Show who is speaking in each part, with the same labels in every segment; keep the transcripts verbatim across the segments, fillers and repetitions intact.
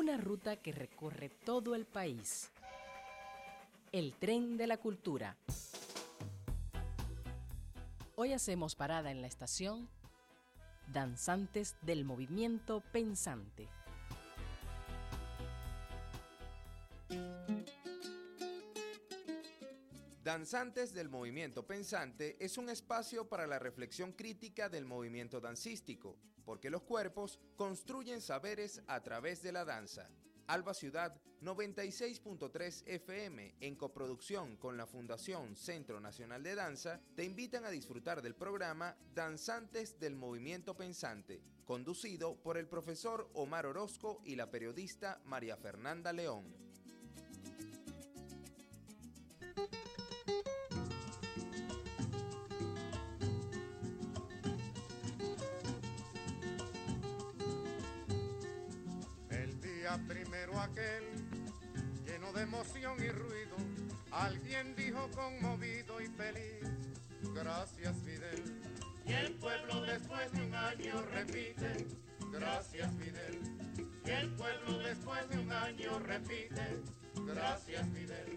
Speaker 1: Una ruta que recorre todo el país. El tren de la cultura. Hoy hacemos parada en la estación Danzantes del Movimiento Pensante.
Speaker 2: Danzantes del Movimiento Pensante es un espacio para la reflexión crítica del movimiento dancístico, porque los cuerpos construyen saberes a través de la danza. Alba Ciudad noventa y seis punto tres F M, en coproducción con la Fundación Centro Nacional de Danza, te invitan a disfrutar del programa Danzantes del Movimiento Pensante, conducido por el profesor Omar Orozco y la periodista María Fernanda León.
Speaker 3: Primero aquel, lleno de emoción y ruido, alguien dijo conmovido y feliz, gracias Fidel. Y el pueblo después de un año repite, gracias Fidel. Y el pueblo después de un año repite, gracias Fidel.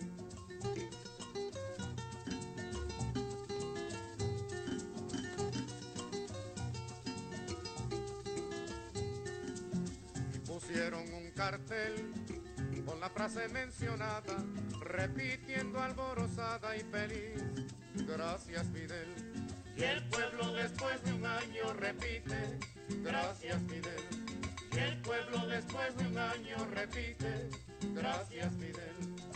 Speaker 3: Pusieron un cartel con la frase mencionada, repitiendo alborozada y feliz, gracias Fidel. Y el pueblo después de un año repite, gracias Fidel. Y el pueblo después de un año repite, gracias Fidel.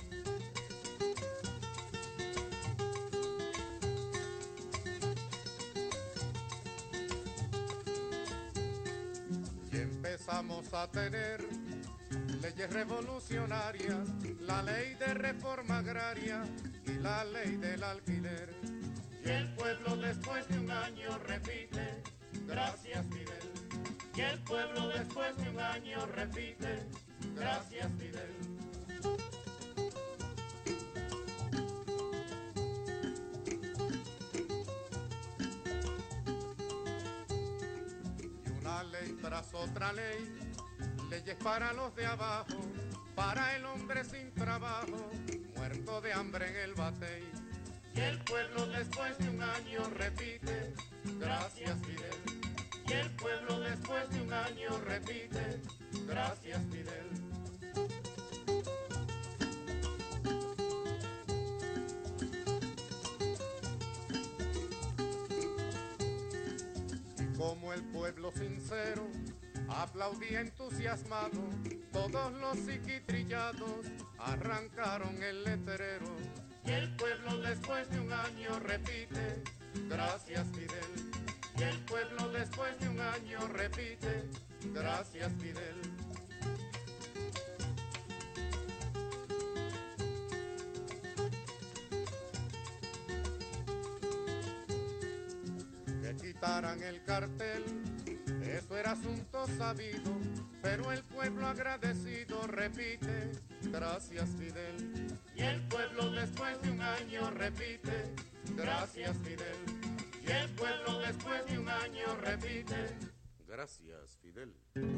Speaker 3: Empezamos a tener leyes revolucionarias, la ley de reforma agraria y la ley del alquiler. Y el pueblo después de un año repite, gracias Fidel. Y el pueblo después de un año repite, gracias Fidel. Ley tras otra ley, leyes para los de abajo, para el hombre sin trabajo, muerto de hambre en el batey. Y el pueblo después de un año repite, gracias Fidel. Y el pueblo después de un año repite, gracias Fidel. Como el pueblo sincero aplaudía entusiasmado, todos los psiquitrillados arrancaron el letrero. Y el pueblo después de un año repite, gracias Fidel. Y el pueblo después de un año repite, gracias Fidel. Quitaran el cartel, eso era asunto sabido, pero el pueblo agradecido repite, gracias Fidel. Y el pueblo después de un año repite, gracias Fidel. Y el pueblo después de un año repite, gracias Fidel.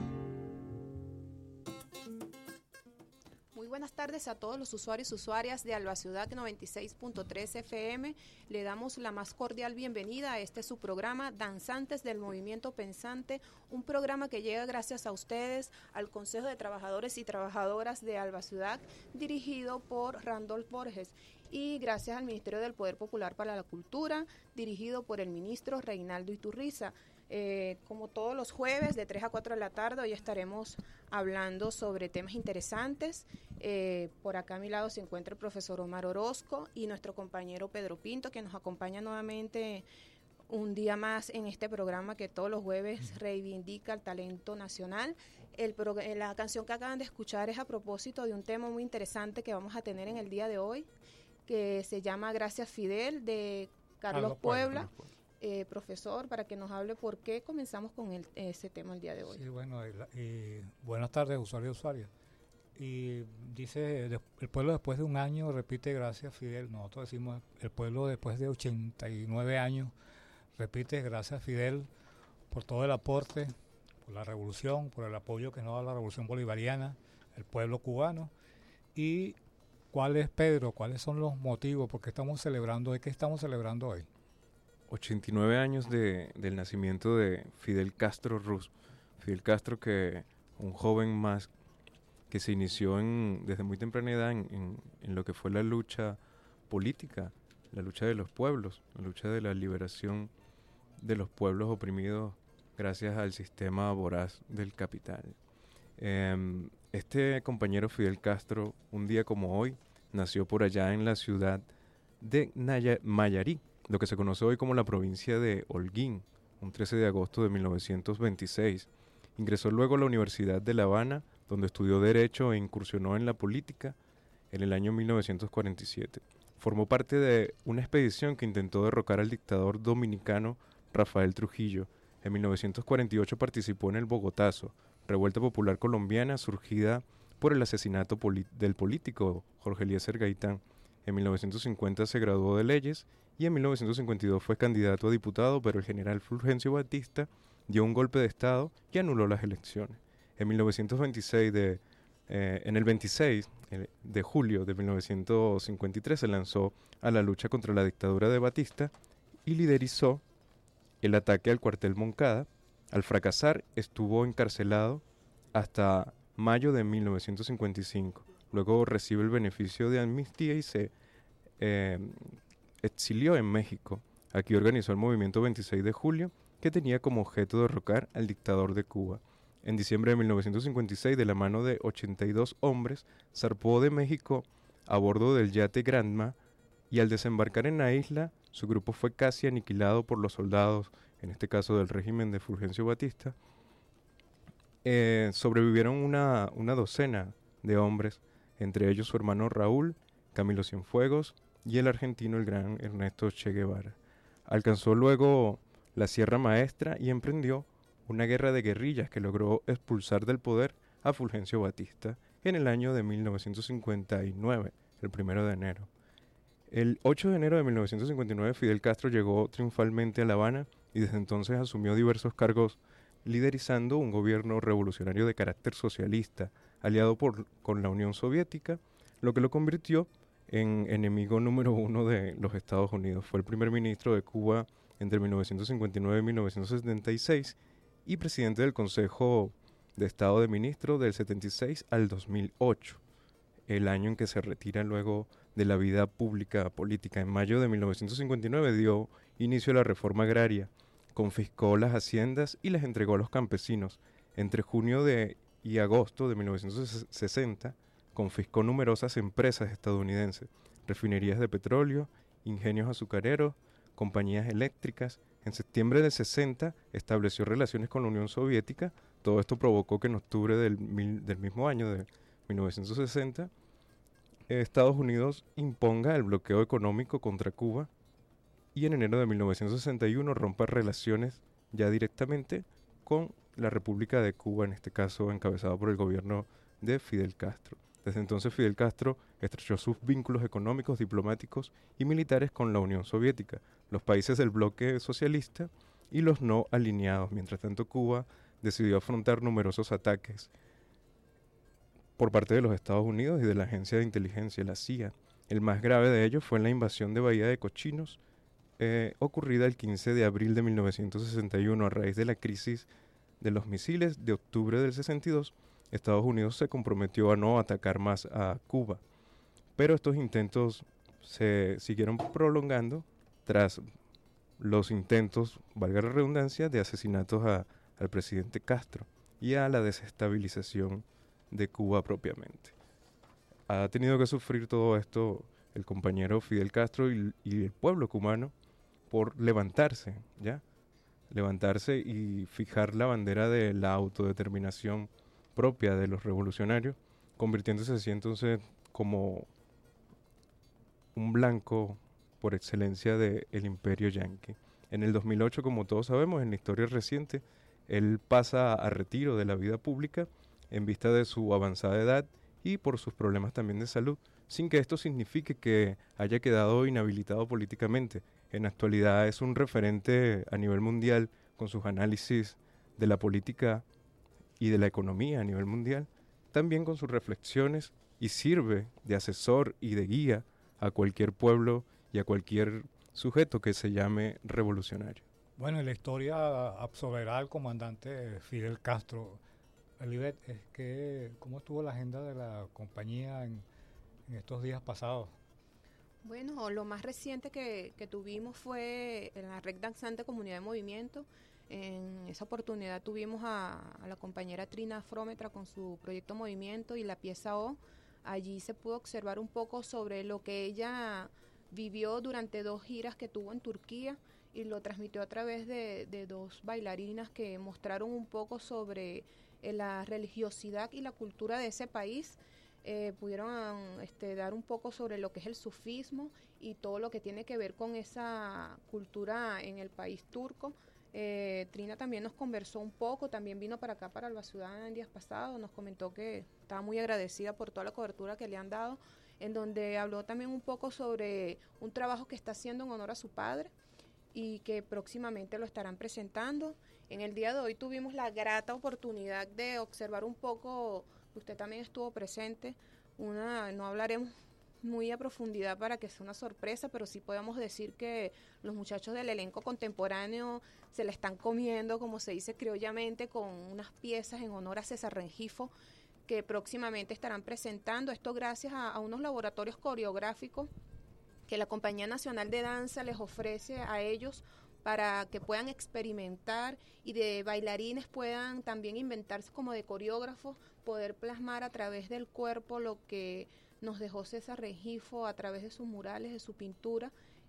Speaker 4: Muy buenas tardes a todos los usuarios y usuarias de Alba Ciudad noventa y seis punto tres F M. Le damos la más cordial bienvenida a este su programa Danzantes del Movimiento Pensante, un programa que llega gracias a ustedes, al Consejo de Trabajadores y Trabajadoras de Alba Ciudad, dirigido por Randolph Borges, y gracias al Ministerio del Poder Popular para la Cultura, dirigido por el ministro Reinaldo Iturriza. Eh, como todos los jueves de tres a cuatro de la tarde, hoy estaremos hablando sobre temas interesantes. Eh, por acá a mi lado se encuentra el profesor Omar Orozco y nuestro compañero Pedro Pinto, que nos acompaña nuevamente un día más en este programa que todos los jueves reivindica el talento nacional. El pro, la canción que acaban de escuchar es a propósito de un tema muy interesante que vamos a tener en el día de hoy, que se llama Gracias Fidel, de Carlos Puebla. Eh, profesor, para que nos hable por qué comenzamos con el, ese tema el día de hoy.
Speaker 5: Sí, bueno, eh, eh, buenas tardes, usuarios y usuarias. Y dice, de, el pueblo después de un año repite gracias Fidel. Nosotros decimos, el pueblo después de ochenta y nueve años repite gracias Fidel por todo el aporte, por la revolución, por el apoyo que nos da la revolución bolivariana, el pueblo cubano. ¿Y cuál es, Pedro, cuáles son los motivos? ¿Por qué estamos celebrando hoy? ¿Qué estamos celebrando hoy?
Speaker 6: ochenta y nueve años de, del nacimiento de Fidel Castro Ruz. Fidel Castro, que un joven más que se inició en, desde muy temprana edad en, en, en lo que fue la lucha política, la lucha de los pueblos, la lucha de la liberación de los pueblos oprimidos gracias al sistema voraz del capital. Eh, este compañero Fidel Castro, un día como hoy, nació por allá en la ciudad de Naya, Mayarí, lo que se conoce hoy como la provincia de Holguín, un trece de agosto de mil novecientos veintiséis. Ingresó luego a la Universidad de La Habana, donde estudió Derecho e incursionó en la política en el año mil novecientos cuarenta y siete. Formó parte de una expedición que intentó derrocar al dictador dominicano Rafael Trujillo. En mil novecientos cuarenta y ocho participó en el Bogotazo, revuelta popular colombiana surgida por el asesinato poli- del político Jorge Eliezer Gaitán. En mil novecientos cincuenta se graduó de Leyes y en mil novecientos cincuenta y dos fue candidato a diputado, pero el general Fulgencio Batista dio un golpe de Estado y anuló las elecciones. En mil novecientos veintiséis, de, eh, en el veintiséis de julio de mil novecientos cincuenta y tres se lanzó a la lucha contra la dictadura de Batista y liderizó el ataque al cuartel Moncada. Al fracasar, estuvo encarcelado hasta mayo de mil novecientos cincuenta y cinco. Luego recibe el beneficio de amnistía y se eh, exilió en México. Aquí organizó el movimiento veintiséis de julio, que tenía como objeto derrocar al dictador de Cuba. En diciembre de mil novecientos cincuenta y seis, de la mano de ochenta y dos hombres, zarpó de México a bordo del yate Granma y al desembarcar en la isla, su grupo fue casi aniquilado por los soldados, en este caso del régimen de Fulgencio Batista. Eh, sobrevivieron una, una docena de hombres, entre ellos su hermano Raúl, Camilo Cienfuegos y el argentino el gran Ernesto Che Guevara. Alcanzó luego la Sierra Maestra y emprendió una guerra de guerrillas que logró expulsar del poder a Fulgencio Batista en el año de mil novecientos cincuenta y nueve, el primero de enero. El ocho de enero de mil novecientos cincuenta y nueve Fidel Castro llegó triunfalmente a La Habana y desde entonces asumió diversos cargos liderizando un gobierno revolucionario de carácter socialista, aliado por, con la Unión Soviética, lo que lo convirtió en enemigo número uno de los Estados Unidos. Fue el primer ministro de Cuba entre mil novecientos cincuenta y nueve y mil novecientos setenta y seis y presidente del Consejo de Estado de Ministros del setenta y seis al dos mil ocho, el año en que se retira luego de la vida pública política. En mayo de mil novecientos cincuenta y nueve dio inicio a la reforma agraria, confiscó las haciendas y las entregó a los campesinos. Entre junio de, y agosto de mil novecientos sesenta confiscó numerosas empresas estadounidenses, refinerías de petróleo, ingenios azucareros, compañías eléctricas. En septiembre del sesenta estableció relaciones con la Unión Soviética. Todo esto provocó que en octubre del, mil, del mismo año de mil novecientos sesenta eh, Estados Unidos imponga el bloqueo económico contra Cuba y en enero de mil novecientos sesenta y uno rompa relaciones ya directamente con la República de Cuba, en este caso encabezado por el gobierno de Fidel Castro. Desde entonces Fidel Castro estrechó sus vínculos económicos, diplomáticos y militares con la Unión Soviética, los países del bloque socialista y los no alineados. Mientras tanto, Cuba decidió afrontar numerosos ataques por parte de los Estados Unidos y de la agencia de inteligencia, la C I A. El más grave de ellos fue en la invasión de Bahía de Cochinos, eh, ocurrida el quince de abril de mil novecientos sesenta y uno a raíz de la crisis de los misiles de octubre del sesenta y dos. Estados Unidos se comprometió a no atacar más a Cuba, pero estos intentos se siguieron prolongando tras los intentos, valga la redundancia, de asesinatos a, al presidente Castro y a la desestabilización de Cuba propiamente. Ha tenido que sufrir todo esto el compañero Fidel Castro y, y el pueblo cubano por levantarse, ¿ya? Levantarse y fijar la bandera de la autodeterminación propia de los revolucionarios, convirtiéndose así entonces como un blanco por excelencia del imperio yanqui. En el dos mil ocho, como todos sabemos, en la historia reciente, él pasa a retiro de la vida pública en vista de su avanzada edad y por sus problemas también de salud, sin que esto signifique que haya quedado inhabilitado políticamente. En la actualidad es un referente a nivel mundial con sus análisis de la política y de la economía a nivel mundial, también con sus reflexiones y sirve de asesor y de guía a cualquier pueblo y a cualquier sujeto que se llame revolucionario.
Speaker 5: Bueno, en la historia absolverá al comandante Fidel Castro. Elibet, es que, ¿cómo estuvo la agenda de la compañía en, en estos días pasados?
Speaker 4: Bueno, lo más reciente que, que tuvimos fue en la Red Danzante Comunidad de Movimiento. En esa oportunidad tuvimos a, a la compañera Trina Afrómetra con su proyecto Movimiento y la pieza O. Allí se pudo observar un poco sobre lo que ella vivió durante dos giras que tuvo en Turquía y lo transmitió a través de, de dos bailarinas que mostraron un poco sobre eh, la religiosidad y la cultura de ese país. Eh, pudieron este, dar un poco sobre lo que es el sufismo y todo lo que tiene que ver con esa cultura en el país turco. Eh, Trina también nos conversó un poco, también vino para acá, para Alba Ciudad en días pasados, nos comentó que estaba muy agradecida por toda la cobertura que le han dado, en donde habló también un poco sobre un trabajo que está haciendo en honor a su padre y que próximamente lo estarán presentando. En el día de hoy tuvimos la grata oportunidad de observar un poco, usted también estuvo presente, una, no hablaremos muy a profundidad para que sea una sorpresa, pero sí podemos decir que los muchachos del elenco contemporáneo se la están comiendo, como se dice criollamente, con unas piezas en honor a César Rengifo, que próximamente estarán presentando, esto gracias a, a unos laboratorios coreográficos que la Compañía Nacional de Danza les ofrece a ellos para que puedan experimentar y de bailarines puedan también inventarse como de coreógrafos, poder plasmar a través del cuerpo lo que nos dejó César Rengifo a través de sus murales, de su pintura,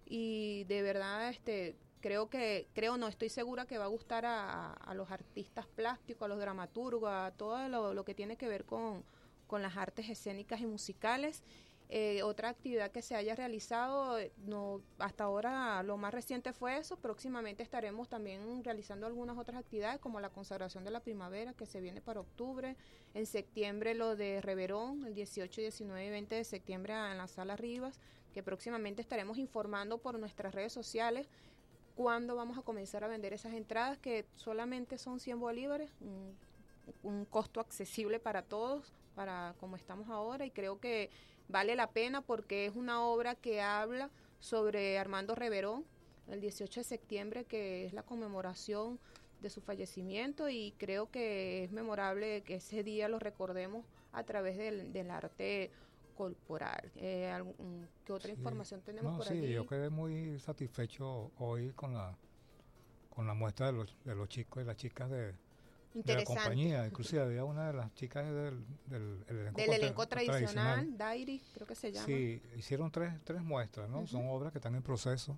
Speaker 4: y de verdad este creo que, creo no, estoy segura que va a gustar a, a los artistas plásticos, a los dramaturgos, a todo lo, lo que tiene que ver con, con las artes escénicas y musicales. Eh, otra actividad que se haya realizado, no, hasta ahora lo más reciente fue eso, próximamente estaremos también realizando algunas otras actividades como la consagración de la primavera que se viene para octubre, en septiembre lo de Reverón, el dieciocho, diecinueve y veinte de septiembre en la Sala Rivas, que próximamente estaremos informando por nuestras redes sociales cuándo vamos a comenzar a vender esas entradas que solamente son cien bolívares, un, un costo accesible para todos, para como estamos ahora, y creo que vale la pena porque es una obra que habla sobre Armando Reverón, el dieciocho de septiembre, que es la conmemoración de su fallecimiento, y creo que es memorable que ese día lo recordemos a través del, del arte corporal. Eh, algún, ¿Qué otra sí. información tenemos
Speaker 5: no,
Speaker 4: por
Speaker 5: sí,
Speaker 4: allí?
Speaker 5: Yo quedé muy satisfecho hoy con la con la muestra de los, de los chicos y las chicas de, de la compañía. Inclusive había una de las chicas del, del, del elenco,
Speaker 4: del elenco tradicional,
Speaker 5: tradicional,
Speaker 4: Dairi, creo que se llama.
Speaker 5: Sí, hicieron tres, tres muestras, ¿no? Uh-huh. Son obras que están en proceso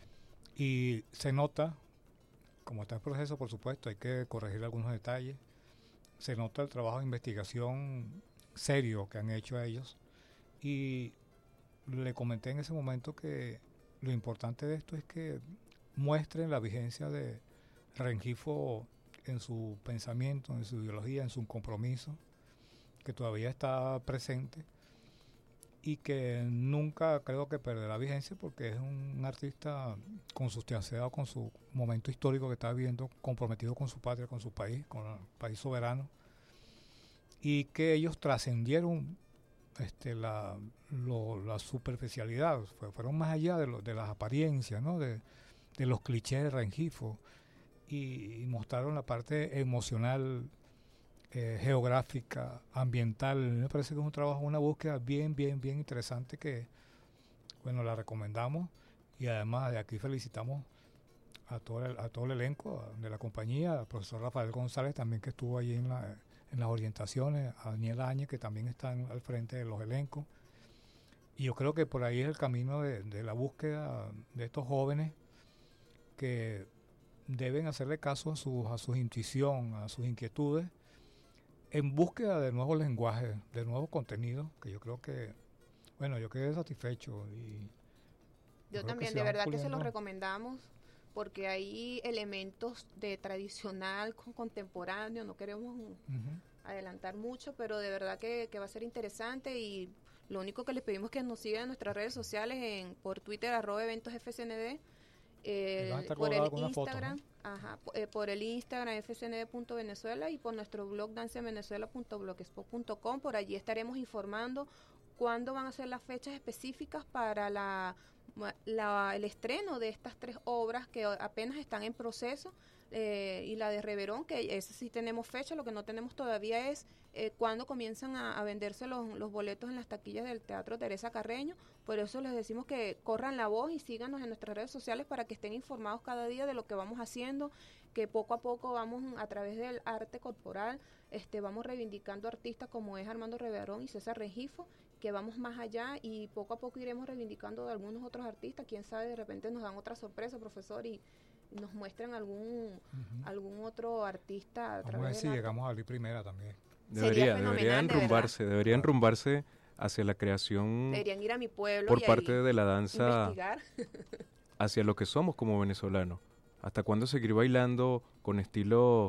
Speaker 5: y se nota, como está en proceso, por supuesto, hay que corregir algunos detalles. Se nota el trabajo de investigación serio que han hecho ellos, y le comenté en ese momento que lo importante de esto es que muestren la vigencia de Rengifo en su pensamiento, en su ideología, en su compromiso, que todavía está presente y que nunca creo que perderá vigencia porque es un artista consustanciado con su momento histórico que está viviendo, comprometido con su patria, con su país, con el país soberano, y que ellos trascendieron este, la, lo, la superficialidad, fue, fueron más allá de, lo, de las apariencias, ¿no? de, de los clichés de Rengifo, y, y mostraron la parte emocional, eh, geográfica, ambiental. Me parece que es un trabajo, una búsqueda bien, bien, bien interesante que, bueno, la recomendamos, y además de aquí felicitamos a todo el, a todo el elenco de la compañía, al profesor Rafael González también, que estuvo allí en, la, en las orientaciones, a Daniel Áñez, que también está en, al frente de los elencos, y yo creo que por ahí es el camino de, de la búsqueda de estos jóvenes que deben hacerle caso a su, a su intuición, a sus inquietudes, en búsqueda de nuevos lenguajes, de nuevos contenidos, que yo creo que, bueno, yo quedé satisfecho. Y
Speaker 4: yo, yo también, de verdad que se los recomendamos, porque hay elementos de tradicional con contemporáneo, no queremos uh-huh. adelantar mucho, pero de verdad que, que va a ser interesante, y lo único que les pedimos es que nos sigan en nuestras redes sociales, en por Twitter, arroba eventos F C N D, eh,
Speaker 5: Vas a estar
Speaker 4: por el
Speaker 5: colgando alguna foto,
Speaker 4: Instagram,
Speaker 5: ¿no?
Speaker 4: ajá, po- eh, por el Instagram f c n d punto venezuela y por nuestro blog danza venezuela punto blogspot punto com. Por allí estaremos informando cuándo van a ser las fechas específicas para la, la el estreno de estas tres obras que apenas están en proceso. Eh, y la de Reverón, que esa sí tenemos fecha, lo que no tenemos todavía es eh, cuándo comienzan a, a venderse los, los boletos en las taquillas del Teatro Teresa Carreño. Por eso les decimos que corran la voz y síganos en nuestras redes sociales para que estén informados cada día de lo que vamos haciendo, que poco a poco vamos a través del arte corporal, este vamos reivindicando artistas como es Armando Reverón y César Rengifo, que vamos más allá y poco a poco iremos reivindicando de algunos otros artistas. Quién sabe, de repente nos dan otra sorpresa, profesor, y nos muestran algún uh-huh. algún otro artista a
Speaker 5: Vamos a ver si
Speaker 4: arte.
Speaker 5: llegamos a abrir primera también.
Speaker 6: Debería, debería enrumbarse, de debería enrumbarse hacia la creación.
Speaker 4: Deberían ir a mi pueblo
Speaker 6: por
Speaker 4: y
Speaker 6: parte de la danza
Speaker 4: investigar.
Speaker 6: hacia lo que somos como venezolanos. ¿Hasta cuándo seguir bailando con estilos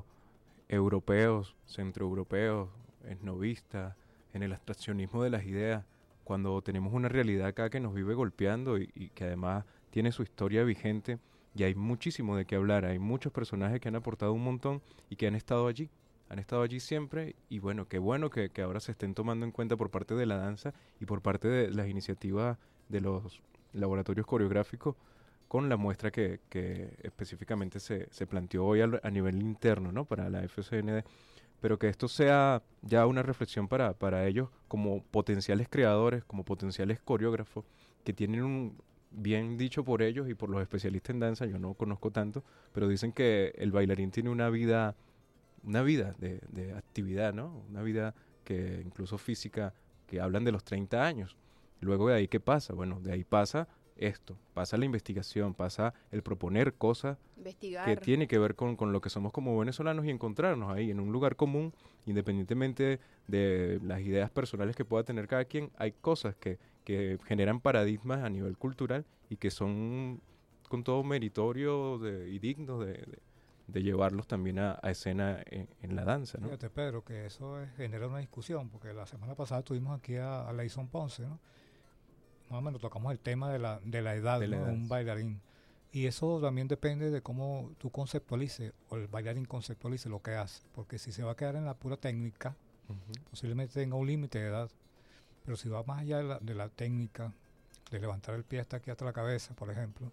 Speaker 6: europeos, centroeuropeos, esnovistas, en el abstraccionismo de las ideas, cuando tenemos una realidad acá que nos vive golpeando y, y que además tiene su historia vigente? Y hay muchísimo de qué hablar, hay muchos personajes que han aportado un montón y que han estado allí, han estado allí siempre, y bueno, qué bueno que, que ahora se estén tomando en cuenta por parte de la danza y por parte de las iniciativas de los laboratorios coreográficos con la muestra que, que específicamente se, se planteó hoy a, a nivel interno, ¿no?, para la F C N D, pero que esto sea ya una reflexión para, para ellos como potenciales creadores, como potenciales coreógrafos, que tienen un... bien dicho por ellos y por los especialistas en danza, yo no conozco tanto, pero dicen que el bailarín tiene una vida, una vida de, de actividad, ¿no? Una vida que incluso física, que hablan de los treinta años. Luego de ahí, ¿qué pasa? Bueno, de ahí pasa esto, pasa la investigación, pasa el proponer cosas
Speaker 4: Investigar.
Speaker 6: que tiene que ver con, con lo que somos como venezolanos y encontrarnos ahí en un lugar común, independientemente de las ideas personales que pueda tener cada quien. Hay cosas que que generan paradigmas a nivel cultural y que son con todo meritorio de, y dignos de, de, de llevarlos también a, a escena en, en la danza, ¿no?
Speaker 5: Fíjate, Pedro, que eso es, genera una discusión, porque la semana pasada tuvimos aquí a, a Leison Ponce, ¿no? Más o menos tocamos el tema de la, de la edad de, ¿no?, de un bailarín. Y eso también depende de cómo tú conceptualices, o el bailarín conceptualice lo que hace, porque si se va a quedar en la pura técnica, uh-huh. posiblemente tenga un límite de edad. Pero si va más allá de la, de la técnica, de levantar el pie hasta aquí, hasta la cabeza, por ejemplo,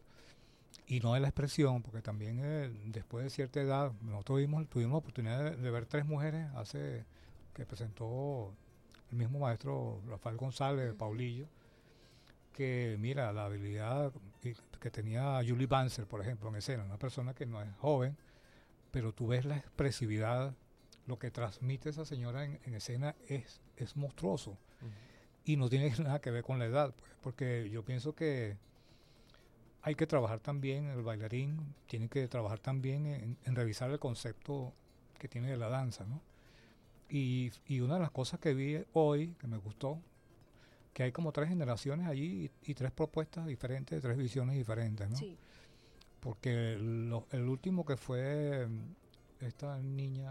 Speaker 5: y no de la expresión, porque también eh, después de cierta edad, nosotros tuvimos, tuvimos la oportunidad de, de ver tres mujeres hace que presentó el mismo maestro Rafael González, uh-huh. Paulillo, que mira, la habilidad que tenía Julie Banzer, por ejemplo, en escena, una persona que no es joven, pero tú ves la expresividad, lo que transmite esa señora en, en escena es, es monstruoso. Uh-huh. Y no tiene nada que ver con la edad, pues, porque yo pienso que hay que trabajar también, el bailarín tiene que trabajar también en, en revisar el concepto que tiene de la danza, ¿no? Y, y una de las cosas que vi hoy, que me gustó, que hay como tres generaciones allí y, y tres propuestas diferentes, tres visiones diferentes, ¿no?
Speaker 4: Sí.
Speaker 5: Porque lo, el último que fue esta niña...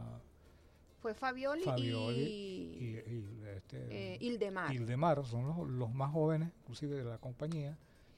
Speaker 4: Fue Fabioli,
Speaker 5: Fabioli
Speaker 4: y,
Speaker 5: y, y este,
Speaker 4: eh, Ildemar.
Speaker 5: Ildemar, son los, los más jóvenes, inclusive de la compañía,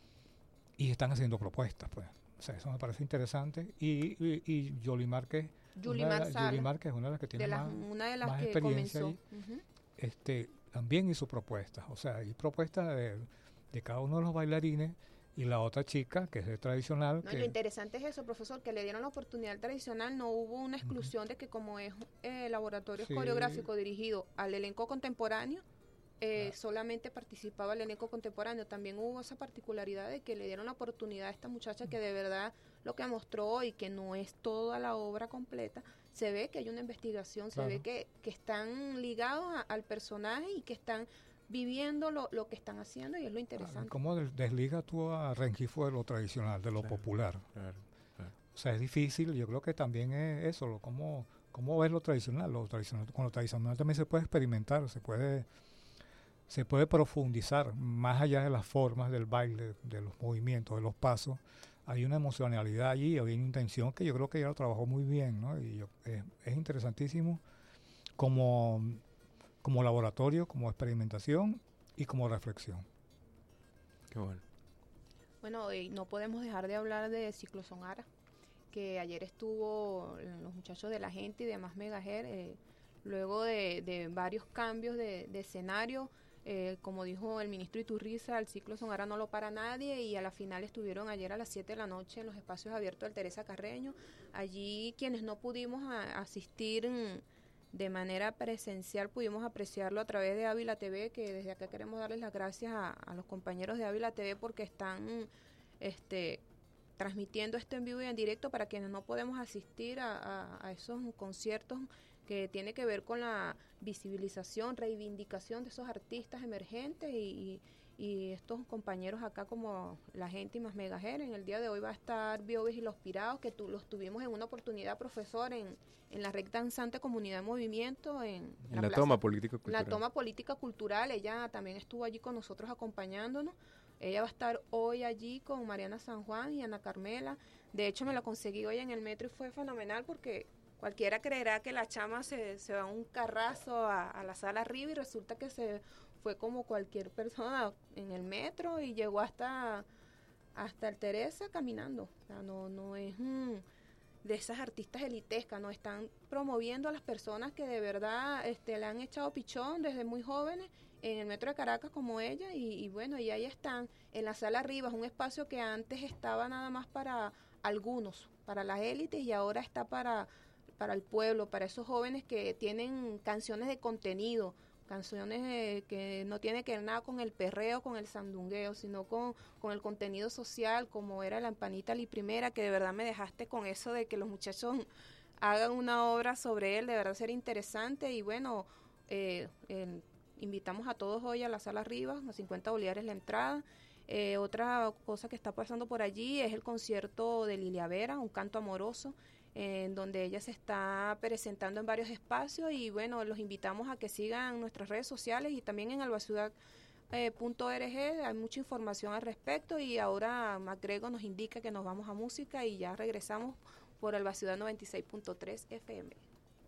Speaker 5: y están haciendo propuestas, pues. O sea, eso me parece interesante. Y, y, y Yolimar, que
Speaker 4: Yulimar
Speaker 5: una, Yulimar, que es una de las que tiene
Speaker 4: de las,
Speaker 5: más,
Speaker 4: una de las
Speaker 5: más
Speaker 4: que
Speaker 5: experiencia
Speaker 4: comenzó.
Speaker 5: ahí,
Speaker 4: Uh-huh.
Speaker 5: este, también hizo propuestas. O sea, hay propuestas de, de cada uno de los bailarines. Y la otra chica, que es de tradicional.
Speaker 4: No,
Speaker 5: que
Speaker 4: lo interesante es eso, profesor, que le dieron la oportunidad al tradicional. No hubo una exclusión uh-huh. de que como es eh, laboratorio sí. coreográfico dirigido al elenco contemporáneo, eh, ah. solamente participaba el elenco contemporáneo. También hubo esa particularidad de que le dieron la oportunidad a esta muchacha que de verdad lo que mostró y que no es toda la obra completa. Se ve que hay una investigación, claro. se ve que, que están ligados a, al personaje y que están viviendo lo, lo que están haciendo, y es lo interesante.
Speaker 5: ¿Cómo desliga tú a Rengifo de lo tradicional, de lo claro, popular? Claro, claro. O sea, es difícil, yo creo que también es eso, lo, cómo, cómo ves lo tradicional. Lo tradicional, con lo tradicional también se puede experimentar, se puede, se puede profundizar más allá de las formas del baile, de los movimientos, de los pasos. Hay una emocionalidad allí, hay una intención que yo creo que ella lo trabajó muy bien, ¿no? Y yo, es, es interesantísimo como... como laboratorio, como experimentación y como reflexión.
Speaker 6: Qué bueno.
Speaker 4: Bueno, y no podemos dejar de hablar de Ciclo Sonara, que ayer estuvo los muchachos de la gente y demás Megaher, eh, luego de, de varios cambios de, de escenario, eh, como dijo el ministro Iturriza, el Ciclo Sonara no lo para nadie, y a la final estuvieron ayer a las siete de la noche en los espacios abiertos del Teresa Carreño. Allí quienes no pudimos a, asistir mm, de manera presencial pudimos apreciarlo a través de Ávila T V, que desde acá queremos darles las gracias a, a los compañeros de Ávila T V porque están este transmitiendo esto en vivo y en directo para quienes no podemos asistir a, a, a esos conciertos que tiene que ver con la visibilización, reivindicación de esos artistas emergentes y, y, y estos compañeros acá como la gente y más Megaher. En el día de hoy va a estar Biobes y Los Pirados, que tu, los tuvimos en una oportunidad, profesor, en, en la red danzante Comunidad de Movimiento, en,
Speaker 6: en
Speaker 4: la,
Speaker 6: la
Speaker 4: plaza,
Speaker 6: toma política cultural.
Speaker 4: La toma política cultural, ella también estuvo allí con nosotros acompañándonos. Ella va a estar hoy allí con Mariana San Juan y Ana Carmela. De hecho, me la conseguí hoy en el metro y fue fenomenal porque cualquiera creerá que la chama se, se va a un carrazo a, a la sala arriba y resulta que se fue como cualquier persona en el metro y llegó hasta, hasta el Teresa caminando. O sea, no, no es mm, de esas artistas elitescas, no están promoviendo a las personas que de verdad este, le han echado pichón desde muy jóvenes en el metro de Caracas como ella y, y bueno, y ahí están en la sala arriba, es un espacio que antes estaba nada más para algunos, para las élites y ahora está para, para el pueblo, para esos jóvenes que tienen canciones de contenido, canciones eh, que no tienen que ver nada con el perreo, con el sandungueo, sino con, con el contenido social, como era La Empanita Li Primera, que de verdad me dejaste con eso de que los muchachos hagan una obra sobre él, de verdad sería interesante y bueno, eh, el invitamos a todos hoy a la sala arriba, a cincuenta bolívares la entrada. Eh, otra cosa que está pasando por allí es el concierto de Lilia Vera, un canto amoroso, eh, en donde ella se está presentando en varios espacios y bueno, los invitamos a que sigan nuestras redes sociales y también en albaciudad punto org, hay mucha información al respecto y ahora MacGregor nos indica que nos vamos a música y ya regresamos por Albaciudad noventa y seis punto tres F M.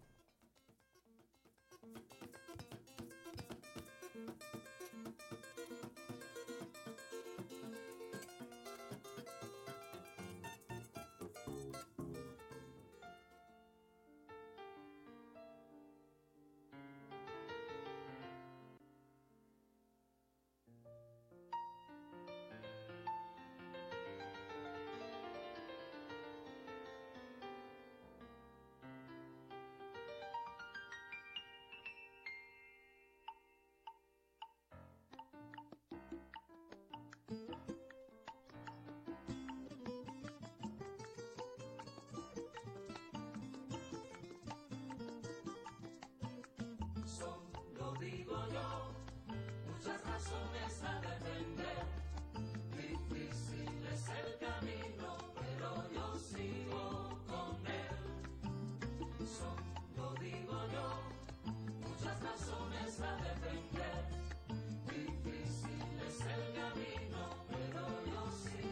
Speaker 7: Solo digo yo, muchas razones a defender. Difícil es el camino, pero yo sigo con él. Solo digo yo, muchas razones a defender. Difícil es el camino, pero yo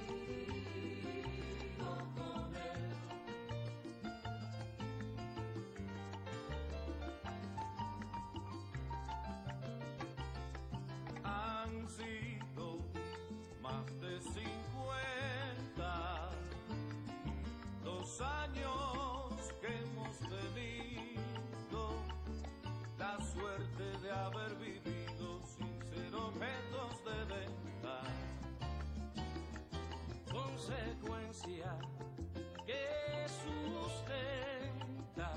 Speaker 7: sigo con él.
Speaker 3: Han sido más de cincuenta, dos años que hemos tenido la suerte de haber vivido sin ser objetos de venta. Consecuencia que sustenta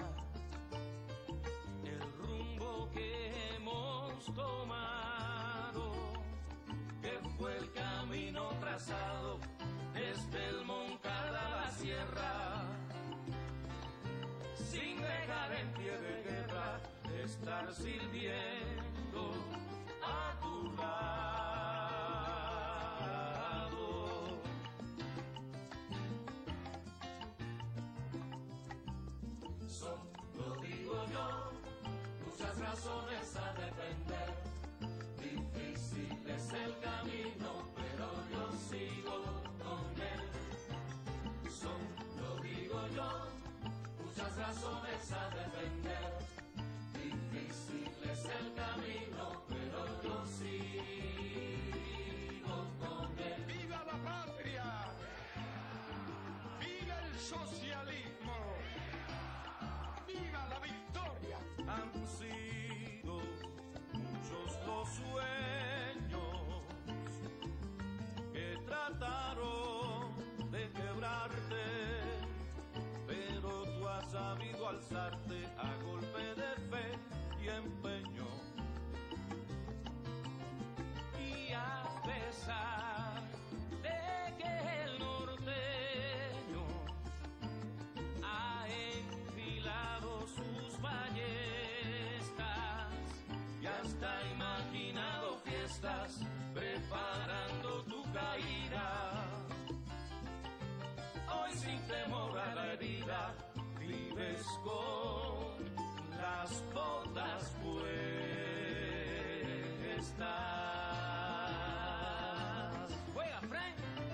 Speaker 3: el rumbo que hemos tomado, que fue el camino trazado desde el Moncada a la sierra, sin dejar en pie de guerra estar sirviendo a tu lado. Solo digo yo, muchas razones a defender. Difícil es el camino, pero yo sigo con él. Solo digo yo, muchas razones a defender. Difícil es el camino, pero yo sigo con él. ¡Viva
Speaker 8: la patria! ¡Viva el socialismo! ¡Viva la victoria!
Speaker 9: Han sido muchos los sueños que trataron de quebrarte, pero tú has sabido alzarte a golpe de fe y empeño. Y a pesar de que el norteño ha enfilado sus ballestas y hasta imaginado fiestas preparando tu caída, hoy sin temor a la herida vives con las botas puestas. ¡Juega, Frank!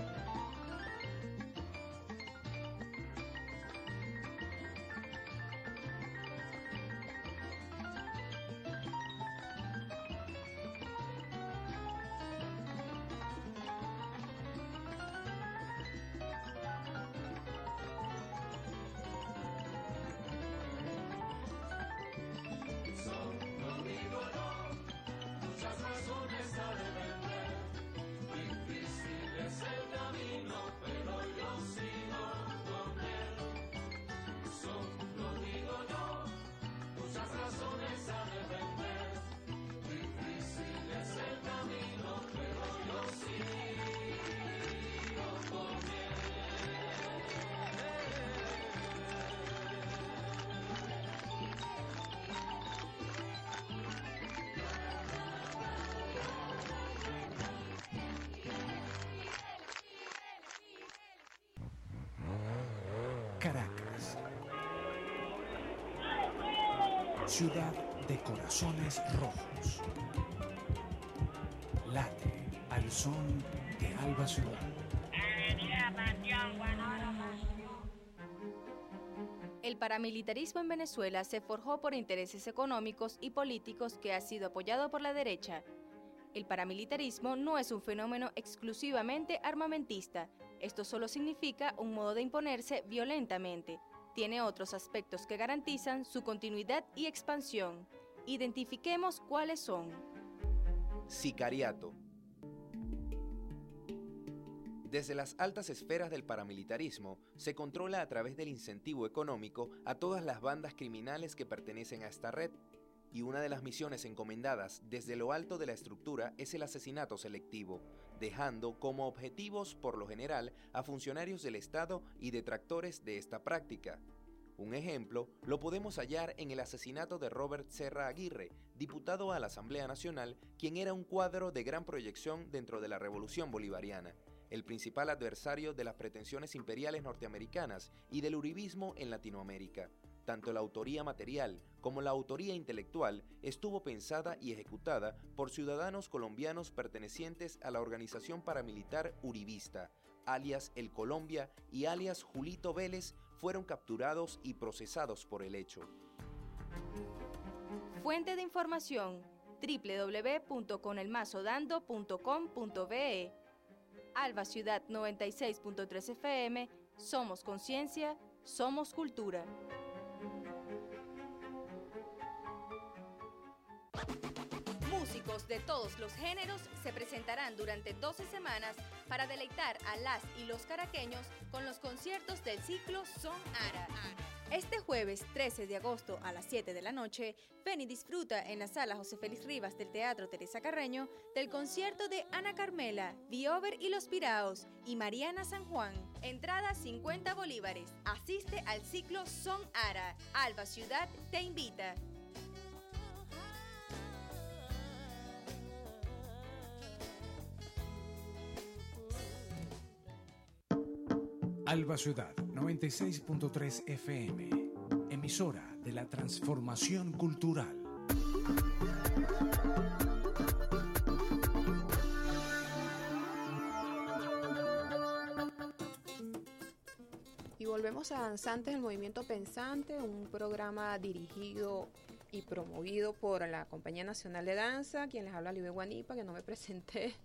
Speaker 7: Solo digo yo, muchas razones a defender. Difícil es el camino, pero yo sigo con él. Solo digo yo, muchas razones a defender. Difícil es el camino, pero yo sigo con él.
Speaker 10: Caracas, ciudad de corazones rojos, late al son de Alba Ciudad.
Speaker 11: El paramilitarismo en Venezuela se forjó por intereses económicos y políticos que ha sido apoyado por la derecha. El paramilitarismo no es un fenómeno exclusivamente armamentista. Esto solo significa un modo de imponerse violentamente. Tiene otros aspectos que garantizan su continuidad y expansión. Identifiquemos cuáles son.
Speaker 2: Sicariato. Desde las altas esferas del paramilitarismo se controla a través del incentivo económico a todas las bandas criminales que pertenecen a esta red. Y una de las misiones encomendadas desde lo alto de la estructura es el asesinato selectivo, dejando como objetivos por lo general a funcionarios del Estado y detractores de esta práctica. Un ejemplo lo podemos hallar en el asesinato de Robert Serra Aguirre, diputado a la Asamblea Nacional, quien era un cuadro de gran proyección dentro de la Revolución Bolivariana, el principal adversario de las pretensiones imperiales norteamericanas y del uribismo en Latinoamérica. Tanto la autoría material como la autoría intelectual estuvo pensada y ejecutada por ciudadanos colombianos pertenecientes a la organización paramilitar uribista, alias El Colombia y alias Julito Vélez, fueron capturados y procesados por el hecho.
Speaker 11: Fuente de información: doble u doble u doble u punto con el mazo dando punto com punto be. Alba Ciudad noventa y seis punto tres F M, somos conciencia, somos cultura. Músicos de todos los géneros se presentarán durante doce semanas para deleitar a las y los caraqueños con los conciertos del ciclo Son Ara. Este jueves trece de agosto a las siete de la noche, ven y disfruta en la sala José Félix Rivas del Teatro Teresa Carreño del concierto de Ana Carmela, Biover y Los Piraos y Mariana San Juan. Entrada cincuenta bolívares. Asiste al ciclo Son Ara. Alba Ciudad te invita.
Speaker 10: Alba Ciudad noventa y seis punto tres F M, emisora de la transformación cultural.
Speaker 4: Y volvemos a Danzantes del Movimiento Pensante, un programa dirigido y promovido por la Compañía Nacional de Danza, quien les habla Libe Guanipa, que no me presenté,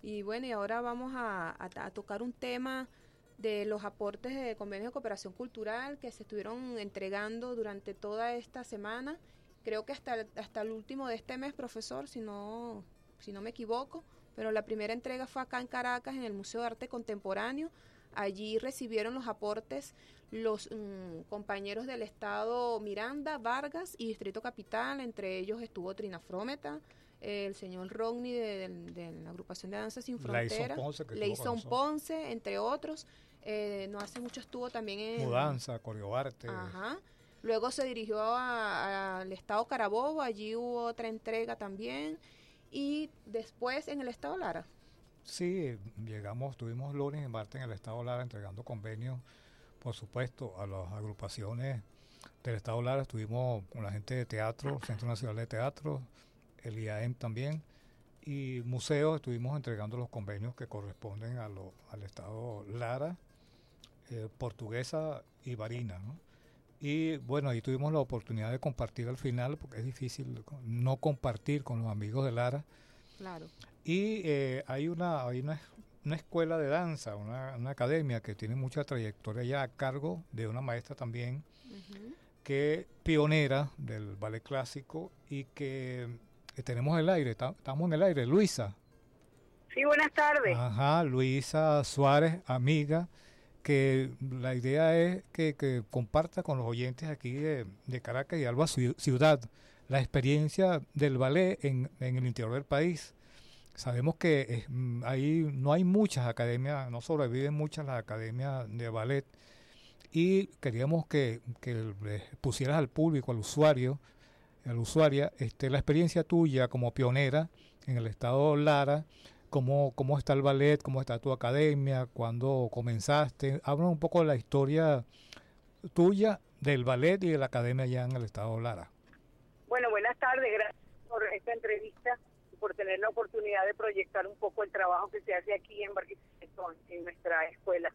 Speaker 4: Y bueno, y ahora vamos a, a, a tocar un tema de los aportes de convenios de cooperación cultural que se estuvieron entregando durante toda esta semana. Creo que hasta el, hasta el último de este mes, profesor, si no, si no me equivoco, pero la primera entrega fue acá en Caracas, en el Museo de Arte Contemporáneo. Allí recibieron los aportes los mm, compañeros del Estado Miranda, Vargas y Distrito Capital. Entre ellos estuvo Trina Frometa, eh, el señor Rodney de, de, de la agrupación de Danza Sin Fronteras, Leison Ponce, entre otros. Eh, no hace mucho estuvo también en
Speaker 5: Mudanza, Coreoarte.
Speaker 4: Ajá. Luego se dirigió al Estado Carabobo, allí hubo otra entrega también. Y después en el Estado Lara.
Speaker 5: Sí, llegamos, tuvimos lunes y martes en el Estado Lara entregando convenios, por supuesto, a las agrupaciones del Estado Lara. Estuvimos con la gente de teatro, Centro Nacional de Teatro, el I A E M también, y museos. Estuvimos entregando los convenios que corresponden a lo, al Estado Lara, eh, Portuguesa y Barina, ¿no? Y bueno, ahí tuvimos la oportunidad de compartir al final, porque es difícil no compartir con los amigos de Lara.
Speaker 4: Claro.
Speaker 5: Y eh, hay una hay una, una escuela de danza, una, una academia que tiene mucha trayectoria ya a cargo de una maestra también, uh-huh. que pionera del ballet clásico y que, que tenemos en el aire, estamos en el aire, Luisa.
Speaker 12: Sí, buenas tardes.
Speaker 5: Ajá, Luisa Suárez, amiga, que la idea es que, que comparta con los oyentes aquí de, de Caracas y Alba Ciudad la experiencia del ballet en, en el interior del país. Sabemos que eh, ahí no hay muchas academias, no sobreviven muchas las academias de ballet, y queríamos que, que le pusieras al público, al usuario, al usuaria, este, la experiencia tuya como pionera en el estado Lara, cómo, cómo está el ballet, cómo está tu academia, cuándo comenzaste. Habla un poco de la historia tuya del ballet y de la academia allá en el estado Lara.
Speaker 12: Bueno, buenas tardes, gracias por esta entrevista, por tener la oportunidad de proyectar un poco el trabajo que se hace aquí en Barquisimeto, en nuestra escuela.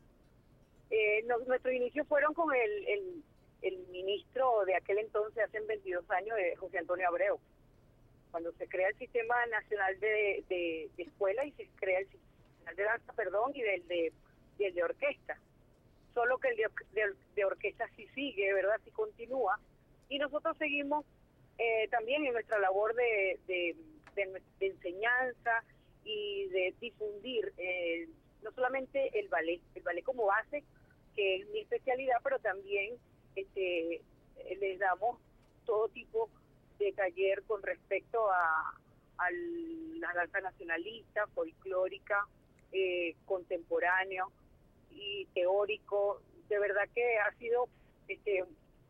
Speaker 12: Eh, nos, nuestros inicios fueron con el, el, el ministro de aquel entonces, hace veintidós años, de José Antonio Abreu, cuando se crea el Sistema Nacional de, de, de Escuela y se crea el Sistema Nacional de Danza, perdón, y del de, y el de Orquesta. Solo que el de, de, de Orquesta sí sigue, ¿verdad? Sí continúa. Y nosotros seguimos eh, también en nuestra labor de... de De, de enseñanza y de difundir eh, no solamente el ballet, el ballet como base, que es mi especialidad, pero también este, les damos todo tipo de taller con respecto a, a la danza nacionalista, folclórica, eh, contemporáneo y teórico. De verdad que ha sido este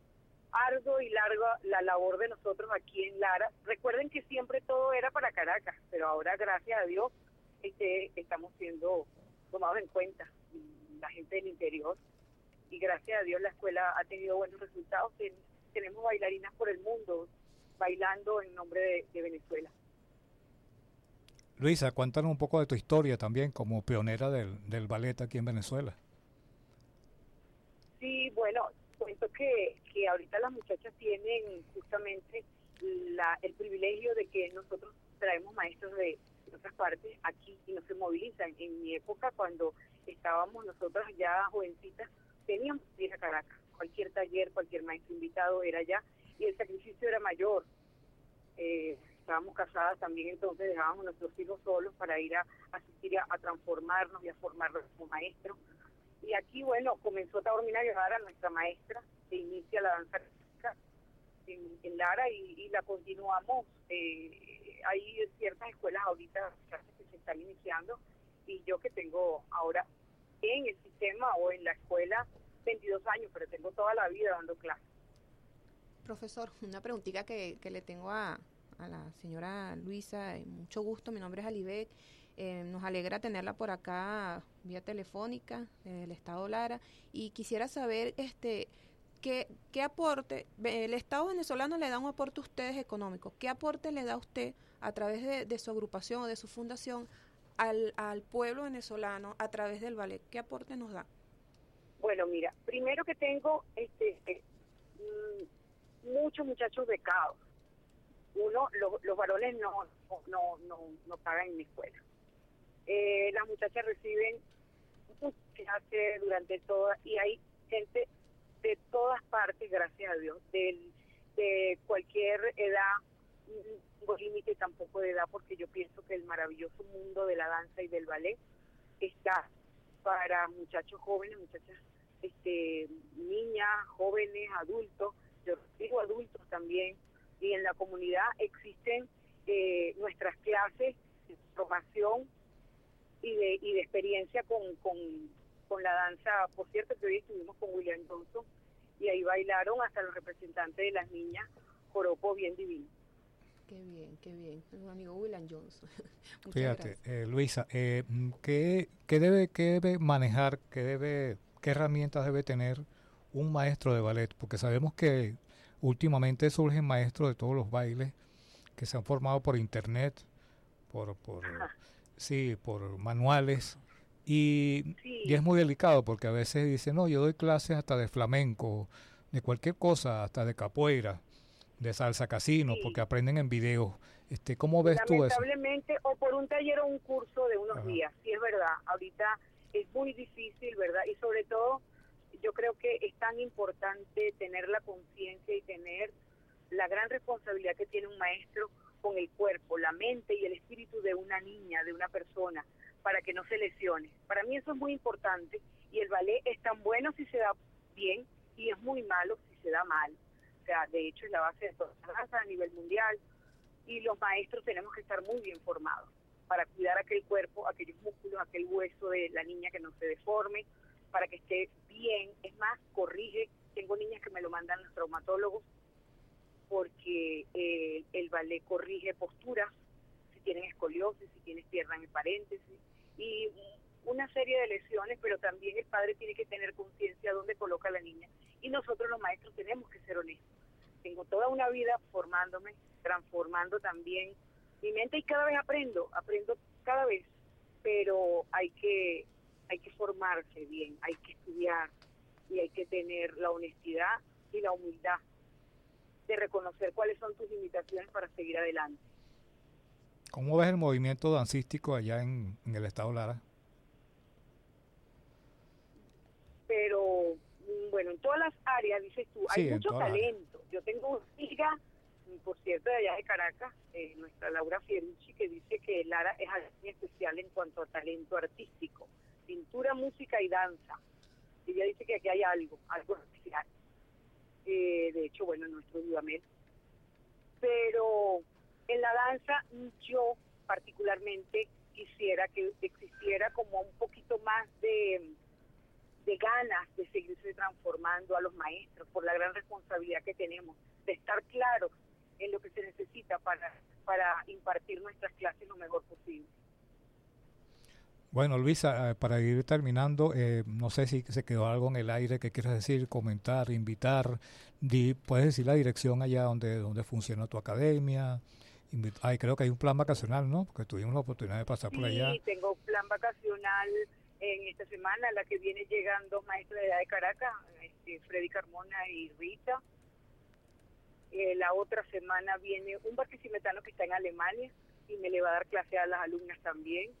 Speaker 12: arduo y larga la labor de nosotros aquí en Lara. Recuerden que siempre todo era para Caracas, pero ahora, gracias a Dios, este, estamos siendo tomados en cuenta, la gente del interior, y gracias a Dios la escuela ha tenido buenos resultados. Ten, tenemos bailarinas por el mundo bailando en nombre de, de Venezuela.
Speaker 5: Luisa, cuéntanos un poco de tu historia también como pionera del, del ballet aquí en Venezuela.
Speaker 12: Sí, bueno, cuento que, que ahorita las muchachas tienen justamente la, el privilegio de que nosotros traemos maestros de, de otras partes aquí y no se movilizan. En mi época, cuando estábamos nosotras ya jovencitas, teníamos que ir a Caracas. Cualquier taller, cualquier maestro invitado era allá y el sacrificio era mayor. Eh, estábamos casadas también, entonces dejábamos a nuestros hijos solos para ir a, a asistir a, a transformarnos y a formarnos como maestros. Y aquí, bueno, comenzó Taormina Guevara, nuestra maestra, que inicia la danza en, en Lara y, y la continuamos. Eh, hay ciertas escuelas ahorita que se están iniciando y yo que tengo ahora en el sistema o en la escuela veintidós años, pero tengo toda la vida dando clases.
Speaker 4: Profesor, una preguntita que, que le tengo a, a la señora Luisa, mucho gusto, mi nombre es Alibek. Eh, nos alegra tenerla por acá vía telefónica del Estado Lara y quisiera saber este qué, qué aporte, el Estado venezolano le da un aporte a ustedes económico, qué aporte le da usted a través de, de su agrupación o de su fundación al, al pueblo venezolano a través del ballet, qué aporte nos da.
Speaker 12: Bueno, mira, primero que tengo este eh, muchos muchachos becados. Uno, lo, los varones no, no, no, no pagan en mi escuela. Eh, las muchachas reciben clases durante todas, y hay gente de todas partes, gracias a Dios, del, de cualquier edad, no límite tampoco de edad, porque yo pienso que el maravilloso mundo de la danza y del ballet está para muchachos jóvenes, muchachas, este, niñas, jóvenes, adultos, yo digo adultos también, y en la comunidad existen eh, nuestras clases de formación y de, y de experiencia con, con, con la danza. Por cierto, que hoy estuvimos con William Johnson y ahí bailaron hasta los representantes de las niñas, joropo bien divino.
Speaker 4: Qué bien, qué bien. Mi amigo William Johnson.
Speaker 5: Fíjate, eh, Luisa, eh, ¿qué, qué, debe, ¿qué debe manejar, qué, debe, qué herramientas debe tener un maestro de ballet? Porque sabemos que últimamente surgen maestros de todos los bailes que se han formado por internet, por, por sí, por manuales, y, sí. y es muy delicado porque a veces dicen, no, yo doy clases hasta de flamenco, de cualquier cosa, hasta de capoeira, de salsa casino, sí. porque aprenden en videos. Este, ¿Cómo ves tú eso?
Speaker 12: Lamentablemente, o por un taller o un curso de unos Ajá. días, sí es verdad, ahorita es muy difícil, ¿verdad? Y sobre todo, yo creo que es tan importante tener la conciencia y tener la gran responsabilidad que tiene un maestro con el cuerpo, la mente y el espíritu de una niña, de una persona, para que no se lesione. Para mí eso es muy importante, y el ballet es tan bueno si se da bien y es muy malo si se da mal. O sea, de hecho es la base de todas las danzas a nivel mundial, y los maestros tenemos que estar muy bien formados para cuidar aquel cuerpo, aquellos músculos, aquel hueso de la niña que no se deforme, para que esté bien. Es más, corrige. Tengo niñas que me lo mandan los traumatólogos porque eh, el ballet corrige posturas, si tienen escoliosis, si tienes pierna en paréntesis, y una serie de lesiones, pero también el padre tiene que tener conciencia de dónde coloca a la niña. Y nosotros los maestros tenemos que ser honestos. Tengo toda una vida formándome, transformando también mi mente, y cada vez aprendo, aprendo cada vez, pero hay que, hay que formarse bien, hay que estudiar, y hay que tener la honestidad y la humildad de reconocer cuáles son tus limitaciones para seguir adelante.
Speaker 5: ¿Cómo ves el movimiento dancístico allá en, en el estado Lara?
Speaker 12: Pero, bueno, en todas las áreas, dices tú,
Speaker 5: sí,
Speaker 12: hay mucho talento. Yo tengo una amiga, por cierto, de allá de Caracas, eh, nuestra Laura Fierucci, que dice que Lara es algo especial en cuanto a talento artístico, pintura, música y danza. Y ella dice que aquí hay algo, algo especial. Eh, de hecho, bueno, nuestro Dudamel. Pero en la danza yo particularmente quisiera que existiera como un poquito más de, de ganas de seguirse transformando a los maestros, por la gran responsabilidad que tenemos de estar claros en lo que se necesita para, para impartir nuestras clases lo mejor posible.
Speaker 5: Bueno, Luisa, para ir terminando, eh, no sé si se quedó algo en el aire que quieras decir, comentar, invitar. Di, puedes decir la dirección allá donde donde funciona tu academia. Invit- Ay, creo que hay un plan vacacional, ¿no? Porque tuvimos la oportunidad de pasar
Speaker 12: sí,
Speaker 5: por allá.
Speaker 12: Sí, tengo plan vacacional en esta semana. La que viene llegan dos maestros de edad de Caracas, este, Freddy Carmona y Rita. Eh, la otra semana viene un barquisimetano que está en Alemania y me le va a dar clase a las alumnas también.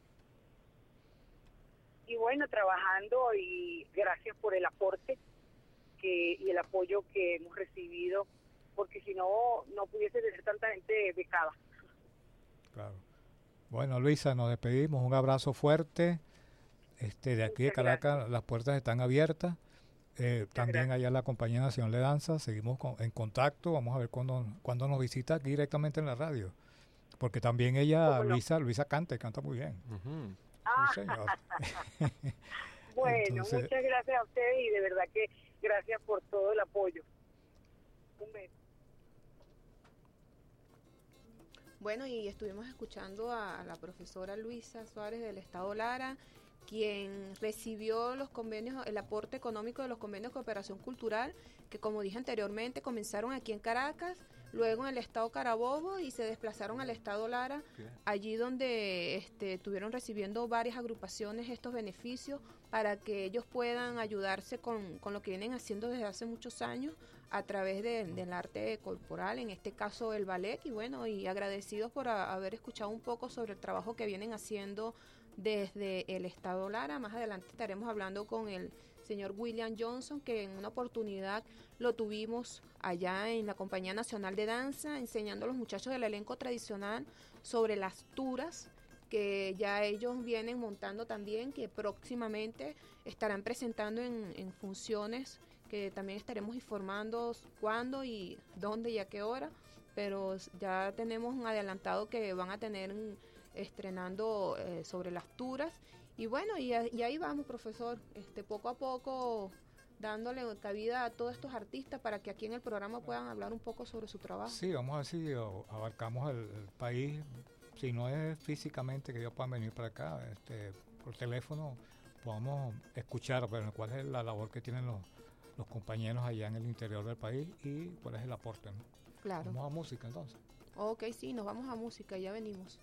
Speaker 12: Y bueno, trabajando, y gracias por el aporte que y el apoyo que hemos recibido, porque si no, no pudiese tener tanta gente becada.
Speaker 5: Claro. Bueno, Luisa, nos despedimos. Un abrazo fuerte. Este, de aquí Muchas de Caracas, gracias. Las puertas están abiertas. Eh, también gracias. Allá la Compañía Nacional de Danza. Seguimos con, en contacto. Vamos a ver cuándo, cuándo nos visita aquí directamente en la radio. Porque también ella, Luisa, no? Luisa canta y canta muy bien.
Speaker 12: Uh-huh. Ah. Sí, señor. Bueno, Entonces, muchas gracias a ustedes, y de verdad que gracias por todo el apoyo. Un beso.
Speaker 4: Bueno, y estuvimos escuchando a la profesora Luisa Suárez del Estado Lara, quien recibió los convenios, el aporte económico de los convenios de cooperación cultural, que como dije anteriormente, comenzaron aquí en Caracas, luego en el estado Carabobo, y se desplazaron al estado Lara, allí donde este, estuvieron recibiendo varias agrupaciones estos beneficios para que ellos puedan ayudarse con, con lo que vienen haciendo desde hace muchos años a través de, del arte corporal, en este caso el ballet, y bueno, y agradecidos por a, haber escuchado un poco sobre el trabajo que vienen haciendo desde el Estado Lara. Más adelante estaremos hablando con el señor William Johnson, que en una oportunidad lo tuvimos allá en la Compañía Nacional de Danza, enseñando a los muchachos del elenco tradicional sobre las turas, que ya ellos vienen montando también, que próximamente estarán presentando en, en funciones, que también estaremos informando cuándo y dónde y a qué hora, pero ya tenemos un adelantado que van a tener un, estrenando eh, sobre las turas. Y bueno, y, y ahí vamos, profesor, este poco a poco dándole cabida a todos estos artistas para que aquí en el programa puedan hablar un poco sobre su trabajo.
Speaker 5: Sí, vamos a ver si abarcamos el, el país, si no es físicamente que ellos puedan venir para acá, este, por teléfono podamos escuchar, pero cuál es la labor que tienen los, los compañeros allá en el interior del país y cuál es el aporte, ¿no?
Speaker 4: Claro.
Speaker 5: Vamos a música entonces.
Speaker 4: Ok, sí, nos vamos a música, ya venimos.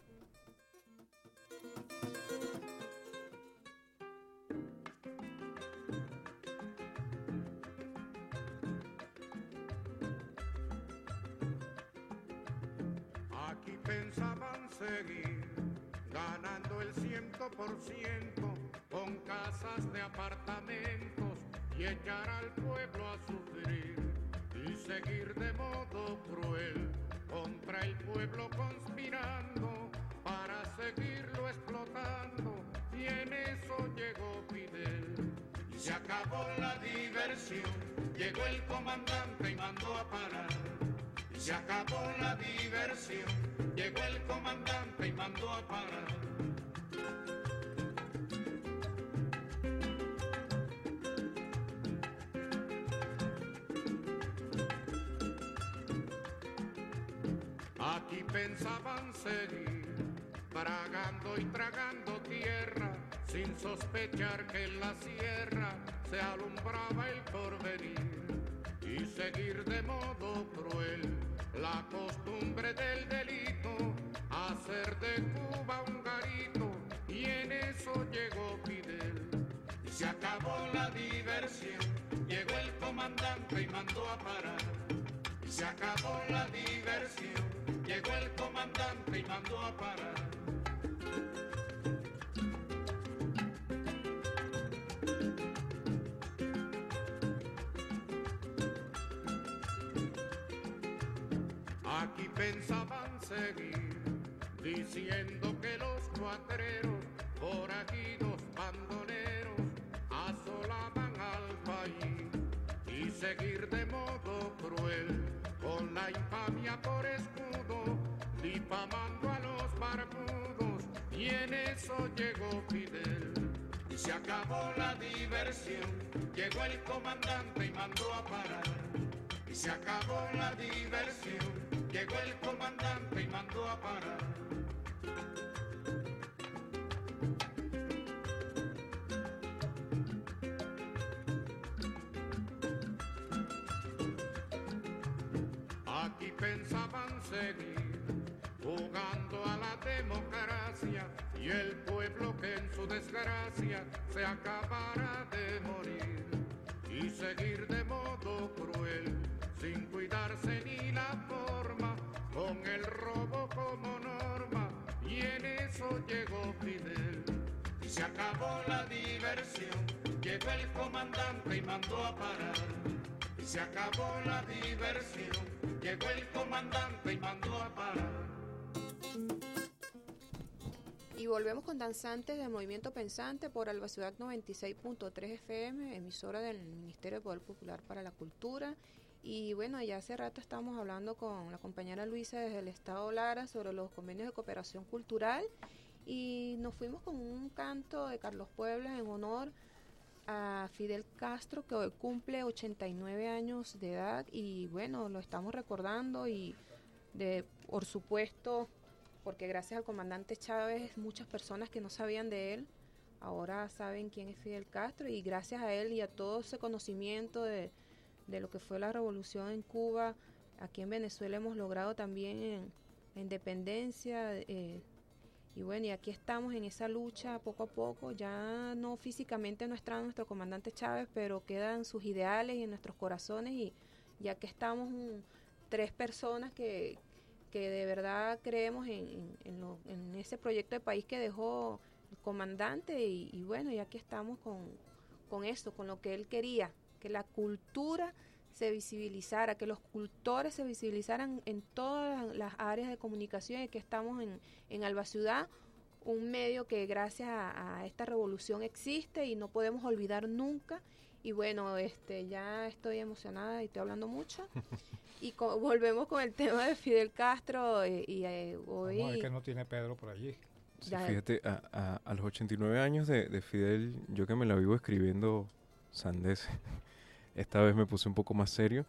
Speaker 3: Aquí pensaban seguir ganando el ciento por ciento con casas de apartamentos y echar al pueblo a sufrir y seguir de modo cruel contra el pueblo conspirando para seguirlo explotando, y en eso llegó Fidel y se acabó la diversión. Llegó el comandante y mandó a parar. Y se acabó la diversión, llegó el comandante y mandó a parar. Aquí pensaban seguir, tragando y tragando tierra, sin sospechar que en la sierra se alumbraba el porvenir. Y seguir de modo cruel la costumbre del delito, hacer de Cuba un garito, y en eso llegó Fidel. Y se acabó la diversión, llegó el comandante y mandó a parar. Y se acabó la diversión, llegó el comandante y mandó a parar. Aquí pensaban seguir, diciendo que los cuatreros, forajidos, bandoleros, asolaban al país, y seguir de modo cruel, con la infamia por escudo, difamando a los barbudos, y en eso llegó Fidel. Y se acabó la diversión, llegó el comandante y mandó a parar. Y se acabó la diversión, llegó el comandante y mandó a parar. Aquí pensaban seguir jugando a la democracia, y el pueblo que en su desgracia se acabara de morir. Y seguir de modo cruel, sin cuidarse ni la forma, con el robo como norma, y en eso llegó Fidel. Y se acabó la diversión, llegó el comandante y mandó a parar. Y se acabó la diversión, llegó el comandante y mandó a parar.
Speaker 4: Y volvemos con Danzantes del Movimiento Pensante por Alba Ciudad noventa y seis punto tres F M, emisora del Ministerio de Poder Popular para la Cultura. Y bueno, ya hace rato estamos hablando con la compañera Luisa desde el Estado Lara sobre los convenios de cooperación cultural, y nos fuimos con un canto de Carlos Puebla en honor a Fidel Castro, que hoy cumple ochenta y nueve años de edad, y bueno, lo estamos recordando, y de por supuesto, porque gracias al comandante Chávez muchas personas que no sabían de él ahora saben quién es Fidel Castro, y gracias a él y a todo ese conocimiento de, de lo que fue la revolución en Cuba, aquí en Venezuela hemos logrado también en, la independencia, eh, y bueno, y aquí estamos en esa lucha poco a poco. Ya no físicamente no está nuestro comandante Chávez, pero quedan sus ideales en nuestros corazones, y ya que estamos un, tres personas que, que de verdad creemos en, en, en, lo, en ese proyecto de país que dejó comandante y, y bueno, y aquí estamos con, con esto, con lo que él quería, que la cultura se visibilizara, que los cultores se visibilizaran en todas las áreas de comunicación, y que estamos en, en Alba Ciudad, un medio que gracias a, a esta revolución existe y no podemos olvidar nunca. Y bueno, este ya estoy emocionada y estoy hablando mucho. Y co- volvemos con el tema de Fidel Castro eh, y eh, hoy...
Speaker 5: Vamos a ver que no tiene Pedro por allí.
Speaker 6: Sí, fíjate, a, a, a los ochenta y nueve años de, de Fidel, yo que me la vivo escribiendo sandeces, esta vez me puse un poco más serio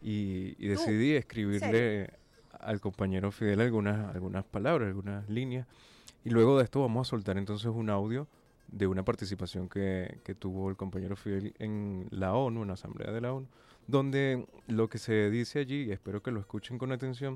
Speaker 6: y, y decidí escribirle al compañero Fidel algunas, algunas palabras, algunas líneas. Y luego de esto vamos a soltar entonces un audio de una participación que, que tuvo el compañero Fidel en la ONU, en la Asamblea de la ONU, donde lo que se dice allí, y espero que lo escuchen con atención,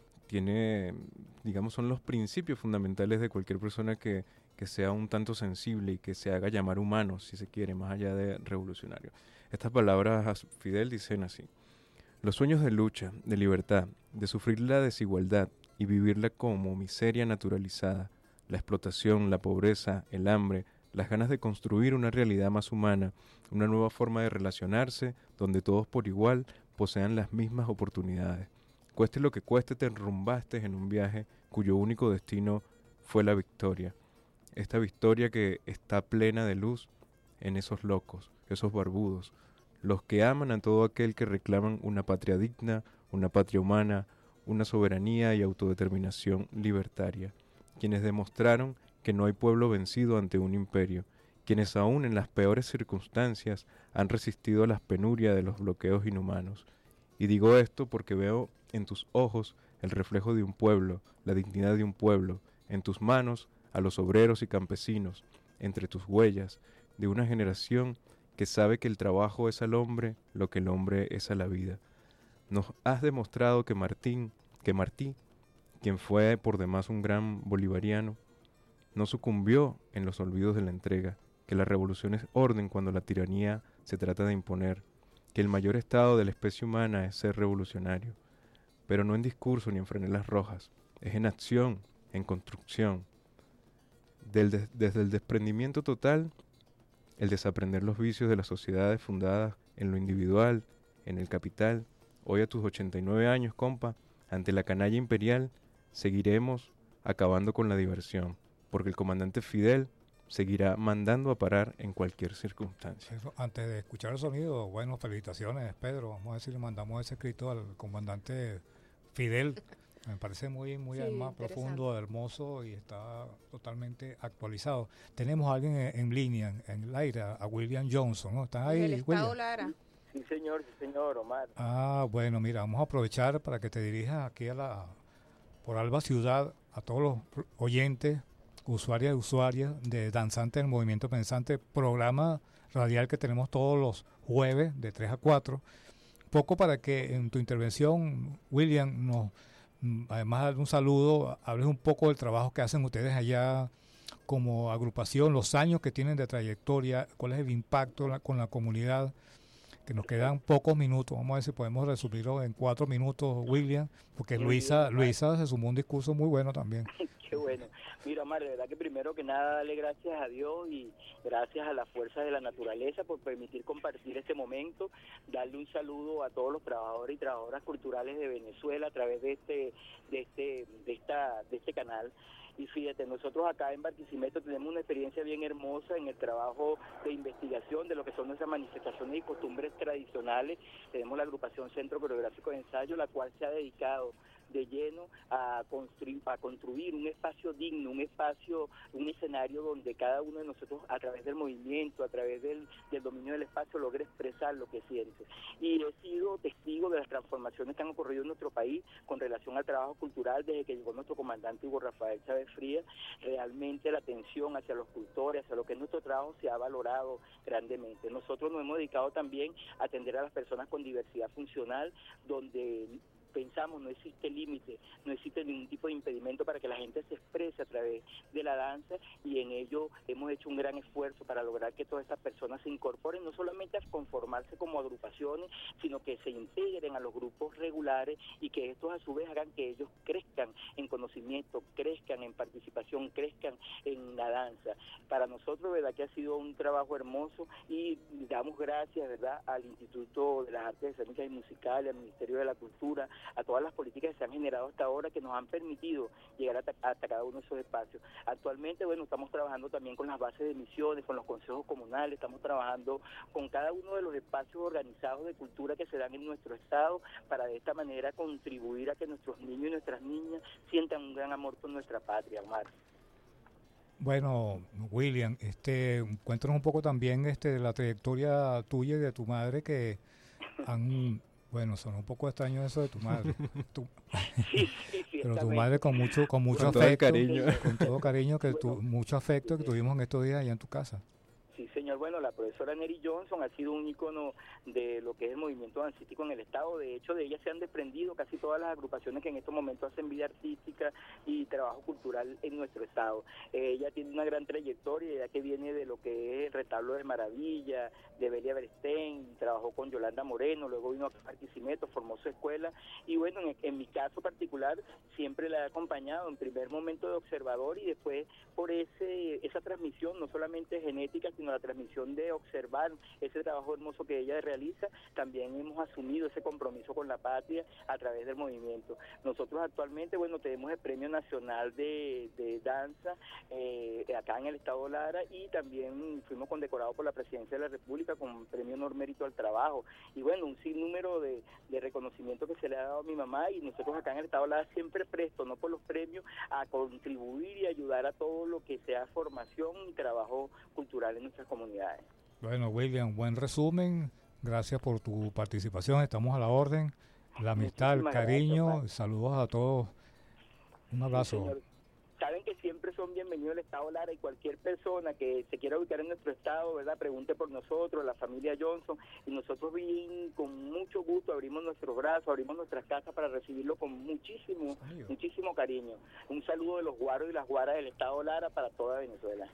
Speaker 6: tiene, digamos, son los principios fundamentales de cualquier persona que, que sea un tanto sensible y que se haga llamar humano, si se quiere, más allá de revolucionario. Estas palabras a Fidel dicen así: los sueños de lucha, de libertad, de sufrir la desigualdad y vivirla como miseria naturalizada, la explotación, la pobreza, el hambre, las ganas de construir una realidad más humana, una nueva forma de relacionarse donde todos por igual posean las mismas oportunidades. Cueste lo que cueste, te enrumbaste en un viaje cuyo único destino fue la victoria. Esta victoria que está plena de luz en esos locos, esos barbudos, los que aman a todo aquel que reclaman una patria digna, una patria humana, una soberanía y autodeterminación libertaria, quienes demostraron que no hay pueblo vencido ante un imperio, quienes aún en las peores circunstancias han resistido a las penurias de los bloqueos inhumanos. Y digo esto porque veo en tus ojos el reflejo de un pueblo, la dignidad de un pueblo, en tus manos a los obreros y campesinos, entre tus huellas, de una generación que sabe que el trabajo es al hombre lo que el hombre es a la vida. Nos has demostrado que Martín, que Martí, quien fue por demás un gran bolivariano, no sucumbió en los olvidos de la entrega, que la revolución es orden cuando la tiranía se trata de imponer, que el mayor estado de la especie humana es ser revolucionario, pero no en discurso ni en franelas rojas, es en acción, en construcción. Del de- desde el desprendimiento total, el desaprender los vicios de las sociedades fundadas en lo individual, en el capital. Hoy a tus ochenta y nueve años, compa, ante la canalla imperial, seguiremos acabando con la diversión, porque el comandante Fidel seguirá mandando a parar en cualquier circunstancia.
Speaker 5: Eso, antes de escuchar el sonido, bueno, felicitaciones, Pedro. Vamos a decir, le mandamos ese escrito al comandante Fidel. Me parece muy, muy
Speaker 4: Sí,
Speaker 5: además
Speaker 4: interesante.
Speaker 5: profundo, hermoso y está totalmente actualizado. Tenemos a alguien en, en línea, en, en el aire, a William Johnson, ¿no? ¿Están ahí,
Speaker 4: Del Estado
Speaker 5: William?
Speaker 4: Lara.
Speaker 13: Sí, señor, sí, señor, Omar.
Speaker 5: Ah, bueno, mira, vamos a aprovechar para que te dirijas aquí a la, por Alba Ciudad, a todos los oyentes, usuarias y usuarias de Danzantes del Movimiento Pensante, programa radial que tenemos todos los jueves de tres a cuatro. Poco para que en tu intervención, William, nos, mm, además de dar un saludo, hables un poco del trabajo que hacen ustedes allá como agrupación, los años que tienen de trayectoria, cuál es el impacto la- con la comunidad, que nos quedan pocos minutos. Vamos a ver si podemos resumirlo en cuatro minutos, William, porque
Speaker 13: Muy
Speaker 5: Luisa,
Speaker 13: bien,
Speaker 5: Luisa se sumó un discurso muy bueno también.
Speaker 13: Qué bueno. Mira, Omar, de verdad que primero que nada darle gracias a Dios y gracias a la fuerza de la naturaleza por permitir compartir este momento, darle un saludo a todos los trabajadores y trabajadoras culturales de Venezuela a través de este, de este, de esta, de este canal. Y fíjate, nosotros acá en Barquisimeto tenemos una experiencia bien hermosa en el trabajo de investigación de lo que son nuestras manifestaciones y costumbres tradicionales. Tenemos la agrupación Centro Coreográfico de Ensayo, la cual se ha dedicado de lleno a construir, a construir un espacio digno, un espacio, un escenario donde cada uno de nosotros a través del movimiento, a través del, del dominio del espacio logre expresar lo que siente. Y he sido testigo de las transformaciones que han ocurrido en nuestro país con relación al trabajo cultural desde que llegó nuestro comandante Hugo Rafael Chávez Frías. Realmente la atención hacia los cultores, hacia lo que es nuestro trabajo se ha valorado grandemente. Nosotros nos hemos dedicado también a atender a las personas con diversidad funcional, donde pensamos no existe límite, no existe ningún tipo de impedimento para que la gente se exprese a través de la danza, y en ello hemos hecho un gran esfuerzo para lograr que todas estas personas se incorporen, no solamente a conformarse como agrupaciones, sino que se integren a los grupos regulares y que estos a su vez hagan que ellos crezcan en conocimiento, crezcan en participación, crezcan en la danza. Para nosotros, verdad que ha sido un trabajo hermoso y damos gracias, verdad, al Instituto de las Artes Escénicas y Musicales, al Ministerio de la Cultura, a todas las políticas que se han generado hasta ahora que nos han permitido llegar hasta, hasta cada uno de esos espacios. Actualmente, bueno, estamos trabajando también con las bases de misiones, con los consejos comunales, estamos trabajando con cada uno de los espacios organizados de cultura que se dan en nuestro estado para de esta manera contribuir a que nuestros niños y nuestras niñas sientan un gran amor por nuestra patria, Omar.
Speaker 5: Bueno, William, este, cuéntanos un poco también este, de la trayectoria tuya y de tu madre que han, bueno, son un poco extraño eso de tu madre, tu,
Speaker 13: sí, sí, sí,
Speaker 5: pero tu madre con mucho, con mucho
Speaker 6: con
Speaker 5: afecto,
Speaker 6: todo cariño.
Speaker 5: con todo cariño, que
Speaker 13: Bueno,
Speaker 5: tu, mucho afecto que tuvimos en estos días allá en tu casa.
Speaker 13: Sí, señor. Bueno, la profesora Neri Johnson ha sido un ícono de lo que es el movimiento dancístico en el Estado. De hecho, de ella se han desprendido casi todas las agrupaciones que en estos momentos hacen vida artística y trabajo cultural en nuestro Estado. Eh, ella tiene una gran trayectoria, ya que viene de lo que es el Retablo de Maravilla, de Belia Berstein, trabajó con Yolanda Moreno, luego vino a Barquisimeto, formó su escuela. Y bueno, en, en mi caso particular, siempre la he acompañado en primer momento de observador y después por ese esa transmisión, no solamente genética, sino la transmisión de observar ese trabajo hermoso que ella realiza. También hemos asumido ese compromiso con la patria a través del movimiento. Nosotros actualmente, bueno, tenemos el Premio Nacional de, de Danza eh, acá en el Estado Lara, y también fuimos condecorados por la Presidencia de la República con Premio Honor Mérito al Trabajo. Y bueno, un sinnúmero de, de reconocimiento que se le ha dado a mi mamá, y nosotros acá en el Estado Lara siempre prestos, no por los premios, a contribuir y ayudar a todo lo que sea formación y trabajo cultural en nuestras comunidades.
Speaker 5: Bueno, William, buen resumen. Gracias por tu participación. Estamos a la orden. La amistad, el cariño, gracias, saludos a todos. Un abrazo.
Speaker 13: Sí, saben que siempre son bienvenidos al Estado Lara, y cualquier persona que se quiera ubicar en nuestro estado, ¿verdad?, pregunte por nosotros, la familia Johnson, y nosotros bien, con mucho gusto abrimos nuestros brazos, abrimos nuestras casas para recibirlo con muchísimo, Amigo. muchísimo cariño. Un saludo de los guaros y las guaras del Estado Lara para toda Venezuela.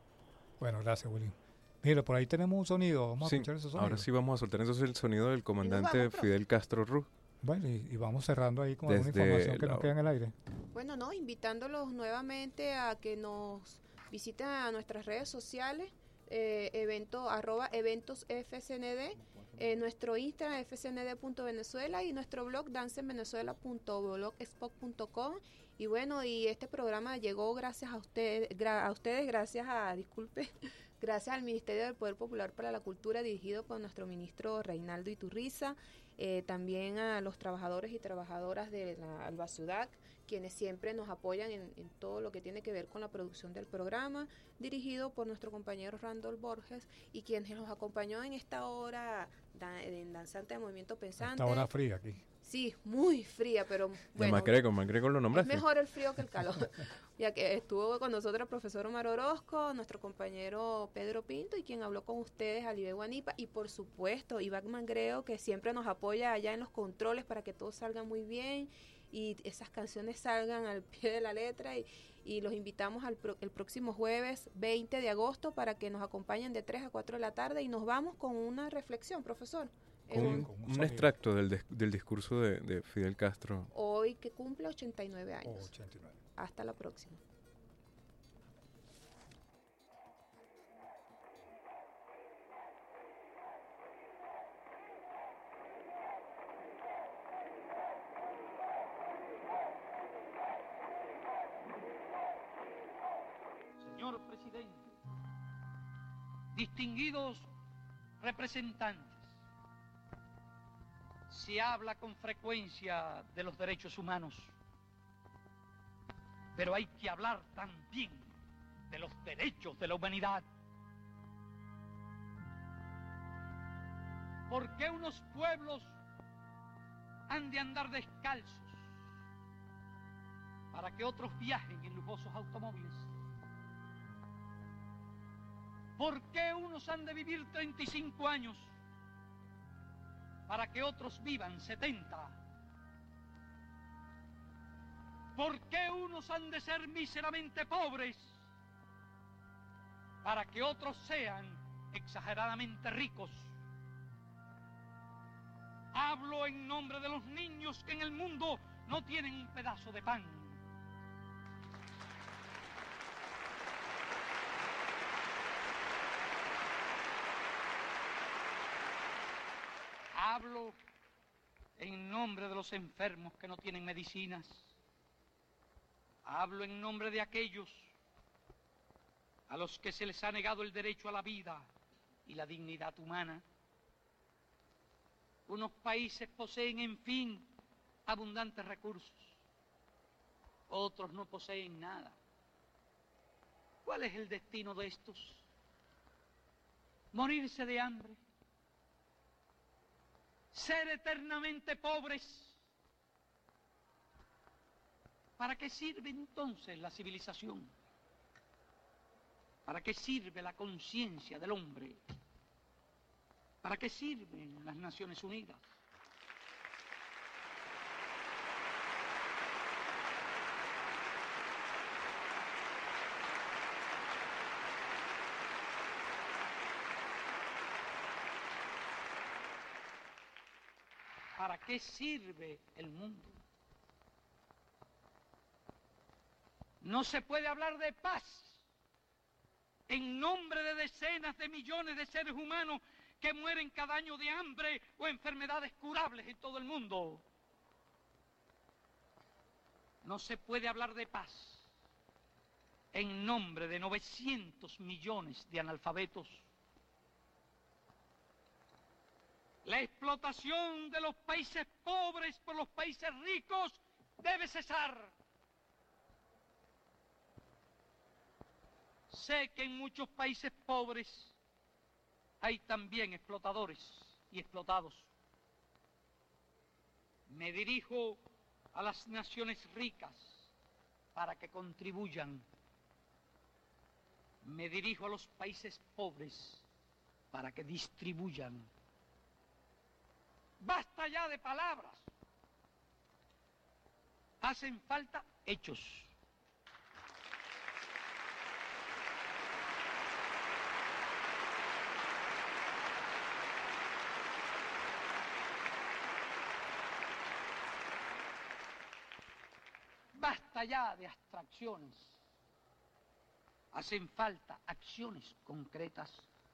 Speaker 5: Bueno, gracias, William. Mira, por ahí tenemos un sonido. Vamos
Speaker 6: sí,
Speaker 5: a escuchar ese sonido.
Speaker 6: Ahora sí vamos a soltar entonces el sonido del comandante vamos, Fidel Castro Ruz.
Speaker 5: Bueno, y, y vamos cerrando ahí con Desde alguna información que la... nos queda en el aire.
Speaker 4: Bueno, no, invitándolos nuevamente a que nos visiten a nuestras redes sociales, eh, evento, arroba eventos F C N D, eh, nuestro Instagram f c n d punto venezuela y nuestro blog danza en venezuela punto blogspot punto com. Y bueno, y este programa llegó gracias a ustedes, gra- a ustedes, gracias a, disculpe, gracias al Ministerio del Poder Popular para la Cultura, dirigido por nuestro ministro Reinaldo Iturriza, eh, también a los trabajadores y trabajadoras de la Alba Ciudad, quienes siempre nos apoyan en, en todo lo que tiene que ver con la producción del programa, dirigido por nuestro compañero Randall Borges, y quienes nos acompañó en esta hora da, en Danzante de Movimiento Pensante.
Speaker 5: Esta hora fría aquí.
Speaker 4: Sí, muy fría, pero bueno.
Speaker 6: Macreco, Macreco lo nombraste.
Speaker 4: Es mejor el frío que el calor. Ya que estuvo con nosotros el profesor Omar Orozco, nuestro compañero Pedro Pinto, y quien habló con ustedes, Alibe Guanipa, y por supuesto, Iván Mangreo, que siempre nos apoya allá en los controles para que todo salga muy bien y esas canciones salgan al pie de la letra, y, y los invitamos al pro, el próximo jueves veinte de agosto para que nos acompañen de tres a cuatro de la tarde, y nos vamos con una reflexión, profesor.
Speaker 6: Con un, un, un extracto del, del discurso de, de Fidel Castro.
Speaker 4: Hoy que cumple ochenta y nueve años.
Speaker 5: Oh, ochenta y nueve.
Speaker 4: Hasta la próxima.
Speaker 14: Señor presidente, distinguidos representantes, se habla con frecuencia de los derechos humanos, pero hay que hablar también de los derechos de la humanidad. ¿Por qué unos pueblos han de andar descalzos para que otros viajen en lujosos automóviles? ¿Por qué unos han de vivir treinta y cinco años para que otros vivan setenta? ¿Por qué unos han de ser míseramente pobres para que otros sean exageradamente ricos? Hablo en nombre de los niños que en el mundo no tienen un pedazo de pan. Hablo en nombre de los enfermos que no tienen medicinas. Hablo en nombre de aquellos a los que se les ha negado el derecho a la vida y la dignidad humana. Unos países poseen, en fin, abundantes recursos. Otros no poseen nada. ¿Cuál es el destino de estos? ¿Morirse de hambre? ¿Ser eternamente pobres? ¿Para qué sirve entonces la civilización? ¿Para qué sirve la conciencia del hombre? ¿Para qué sirven las Naciones Unidas? ¿Para qué sirve el mundo? No se puede hablar de paz en nombre de decenas de millones de seres humanos que mueren cada año de hambre o enfermedades curables en todo el mundo. No se puede hablar de paz en nombre de novecientos millones de analfabetos. La explotación de los países pobres por los países ricos debe cesar. Sé que en muchos países pobres hay también explotadores y explotados. Me dirijo a las naciones ricas para que contribuyan. Me dirijo a los países pobres para que distribuyan. Basta ya de palabras. Hacen falta hechos. Basta ya de abstracciones. Hacen falta acciones concretas.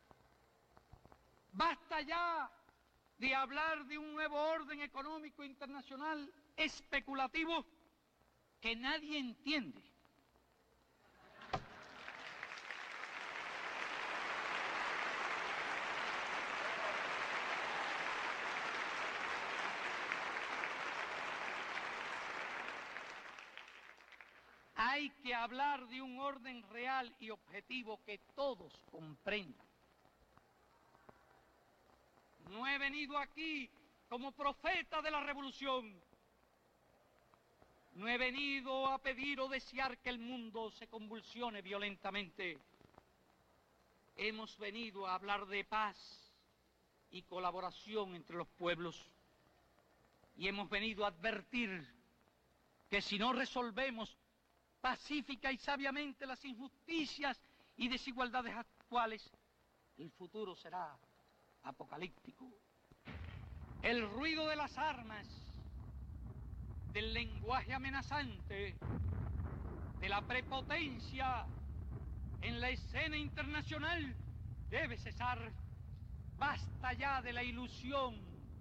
Speaker 14: Basta ya de hablar de un nuevo orden económico internacional especulativo que nadie entiende. Hay que hablar de un orden real y objetivo que todos comprendan. No he venido aquí como profeta de la revolución. No he venido a pedir o desear que el mundo se convulsione violentamente. Hemos venido a hablar de paz y colaboración entre los pueblos. Y hemos venido a advertir que si no resolvemos pacífica y sabiamente las injusticias y desigualdades actuales, el futuro será apocalíptico. El ruido de las armas, del lenguaje amenazante, de la prepotencia en la escena internacional debe cesar. Basta ya de la ilusión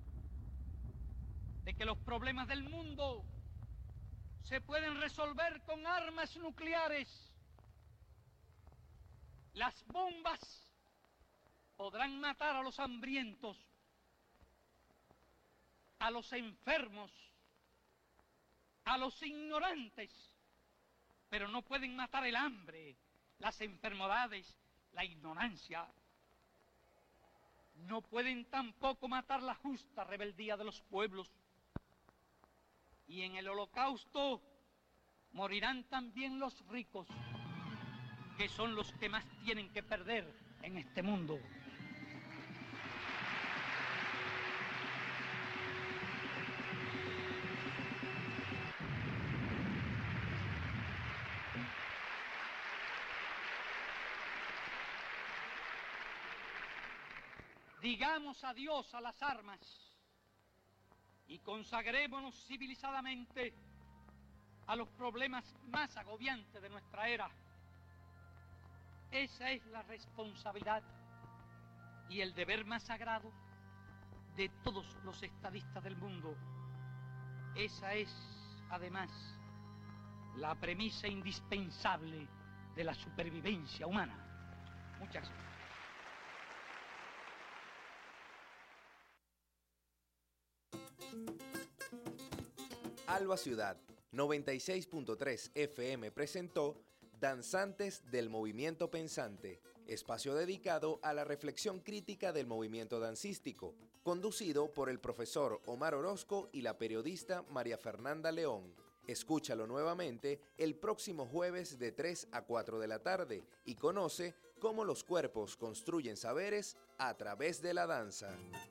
Speaker 14: de que los problemas del mundo se pueden resolver con armas nucleares. Las bombas podrán matar a los hambrientos, a los enfermos, a los ignorantes, pero no pueden matar el hambre, las enfermedades, la ignorancia. No pueden tampoco matar la justa rebeldía de los pueblos. Y en el holocausto morirán también los ricos, que son los que más tienen que perder en este mundo. digamos adiós a las armas y consagrémonos civilizadamente a los problemas más agobiantes de nuestra era. Esa es la responsabilidad y el deber más sagrado de todos los estadistas del mundo. Esa es, además, la premisa indispensable de la supervivencia humana. Muchas gracias.
Speaker 2: Alba Ciudad noventa y seis punto tres F M presentó Danzantes del Movimiento Pensante, espacio dedicado a la reflexión crítica del movimiento dancístico, conducido por el profesor Omar Orozco y la periodista María Fernanda León. Escúchalo nuevamente el próximo jueves de tres a cuatro de la tarde y conoce cómo los cuerpos construyen saberes a través de la danza.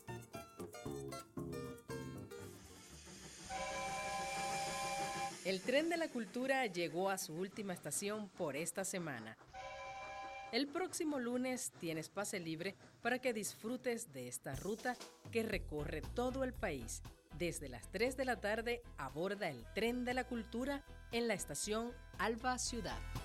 Speaker 1: El tren de la cultura llegó a su última estación por esta semana. El próximo lunes tienes pase libre para que disfrutes de esta ruta que recorre todo el país. Desde las tres de la tarde aborda el tren de la cultura en la estación Alba Ciudad.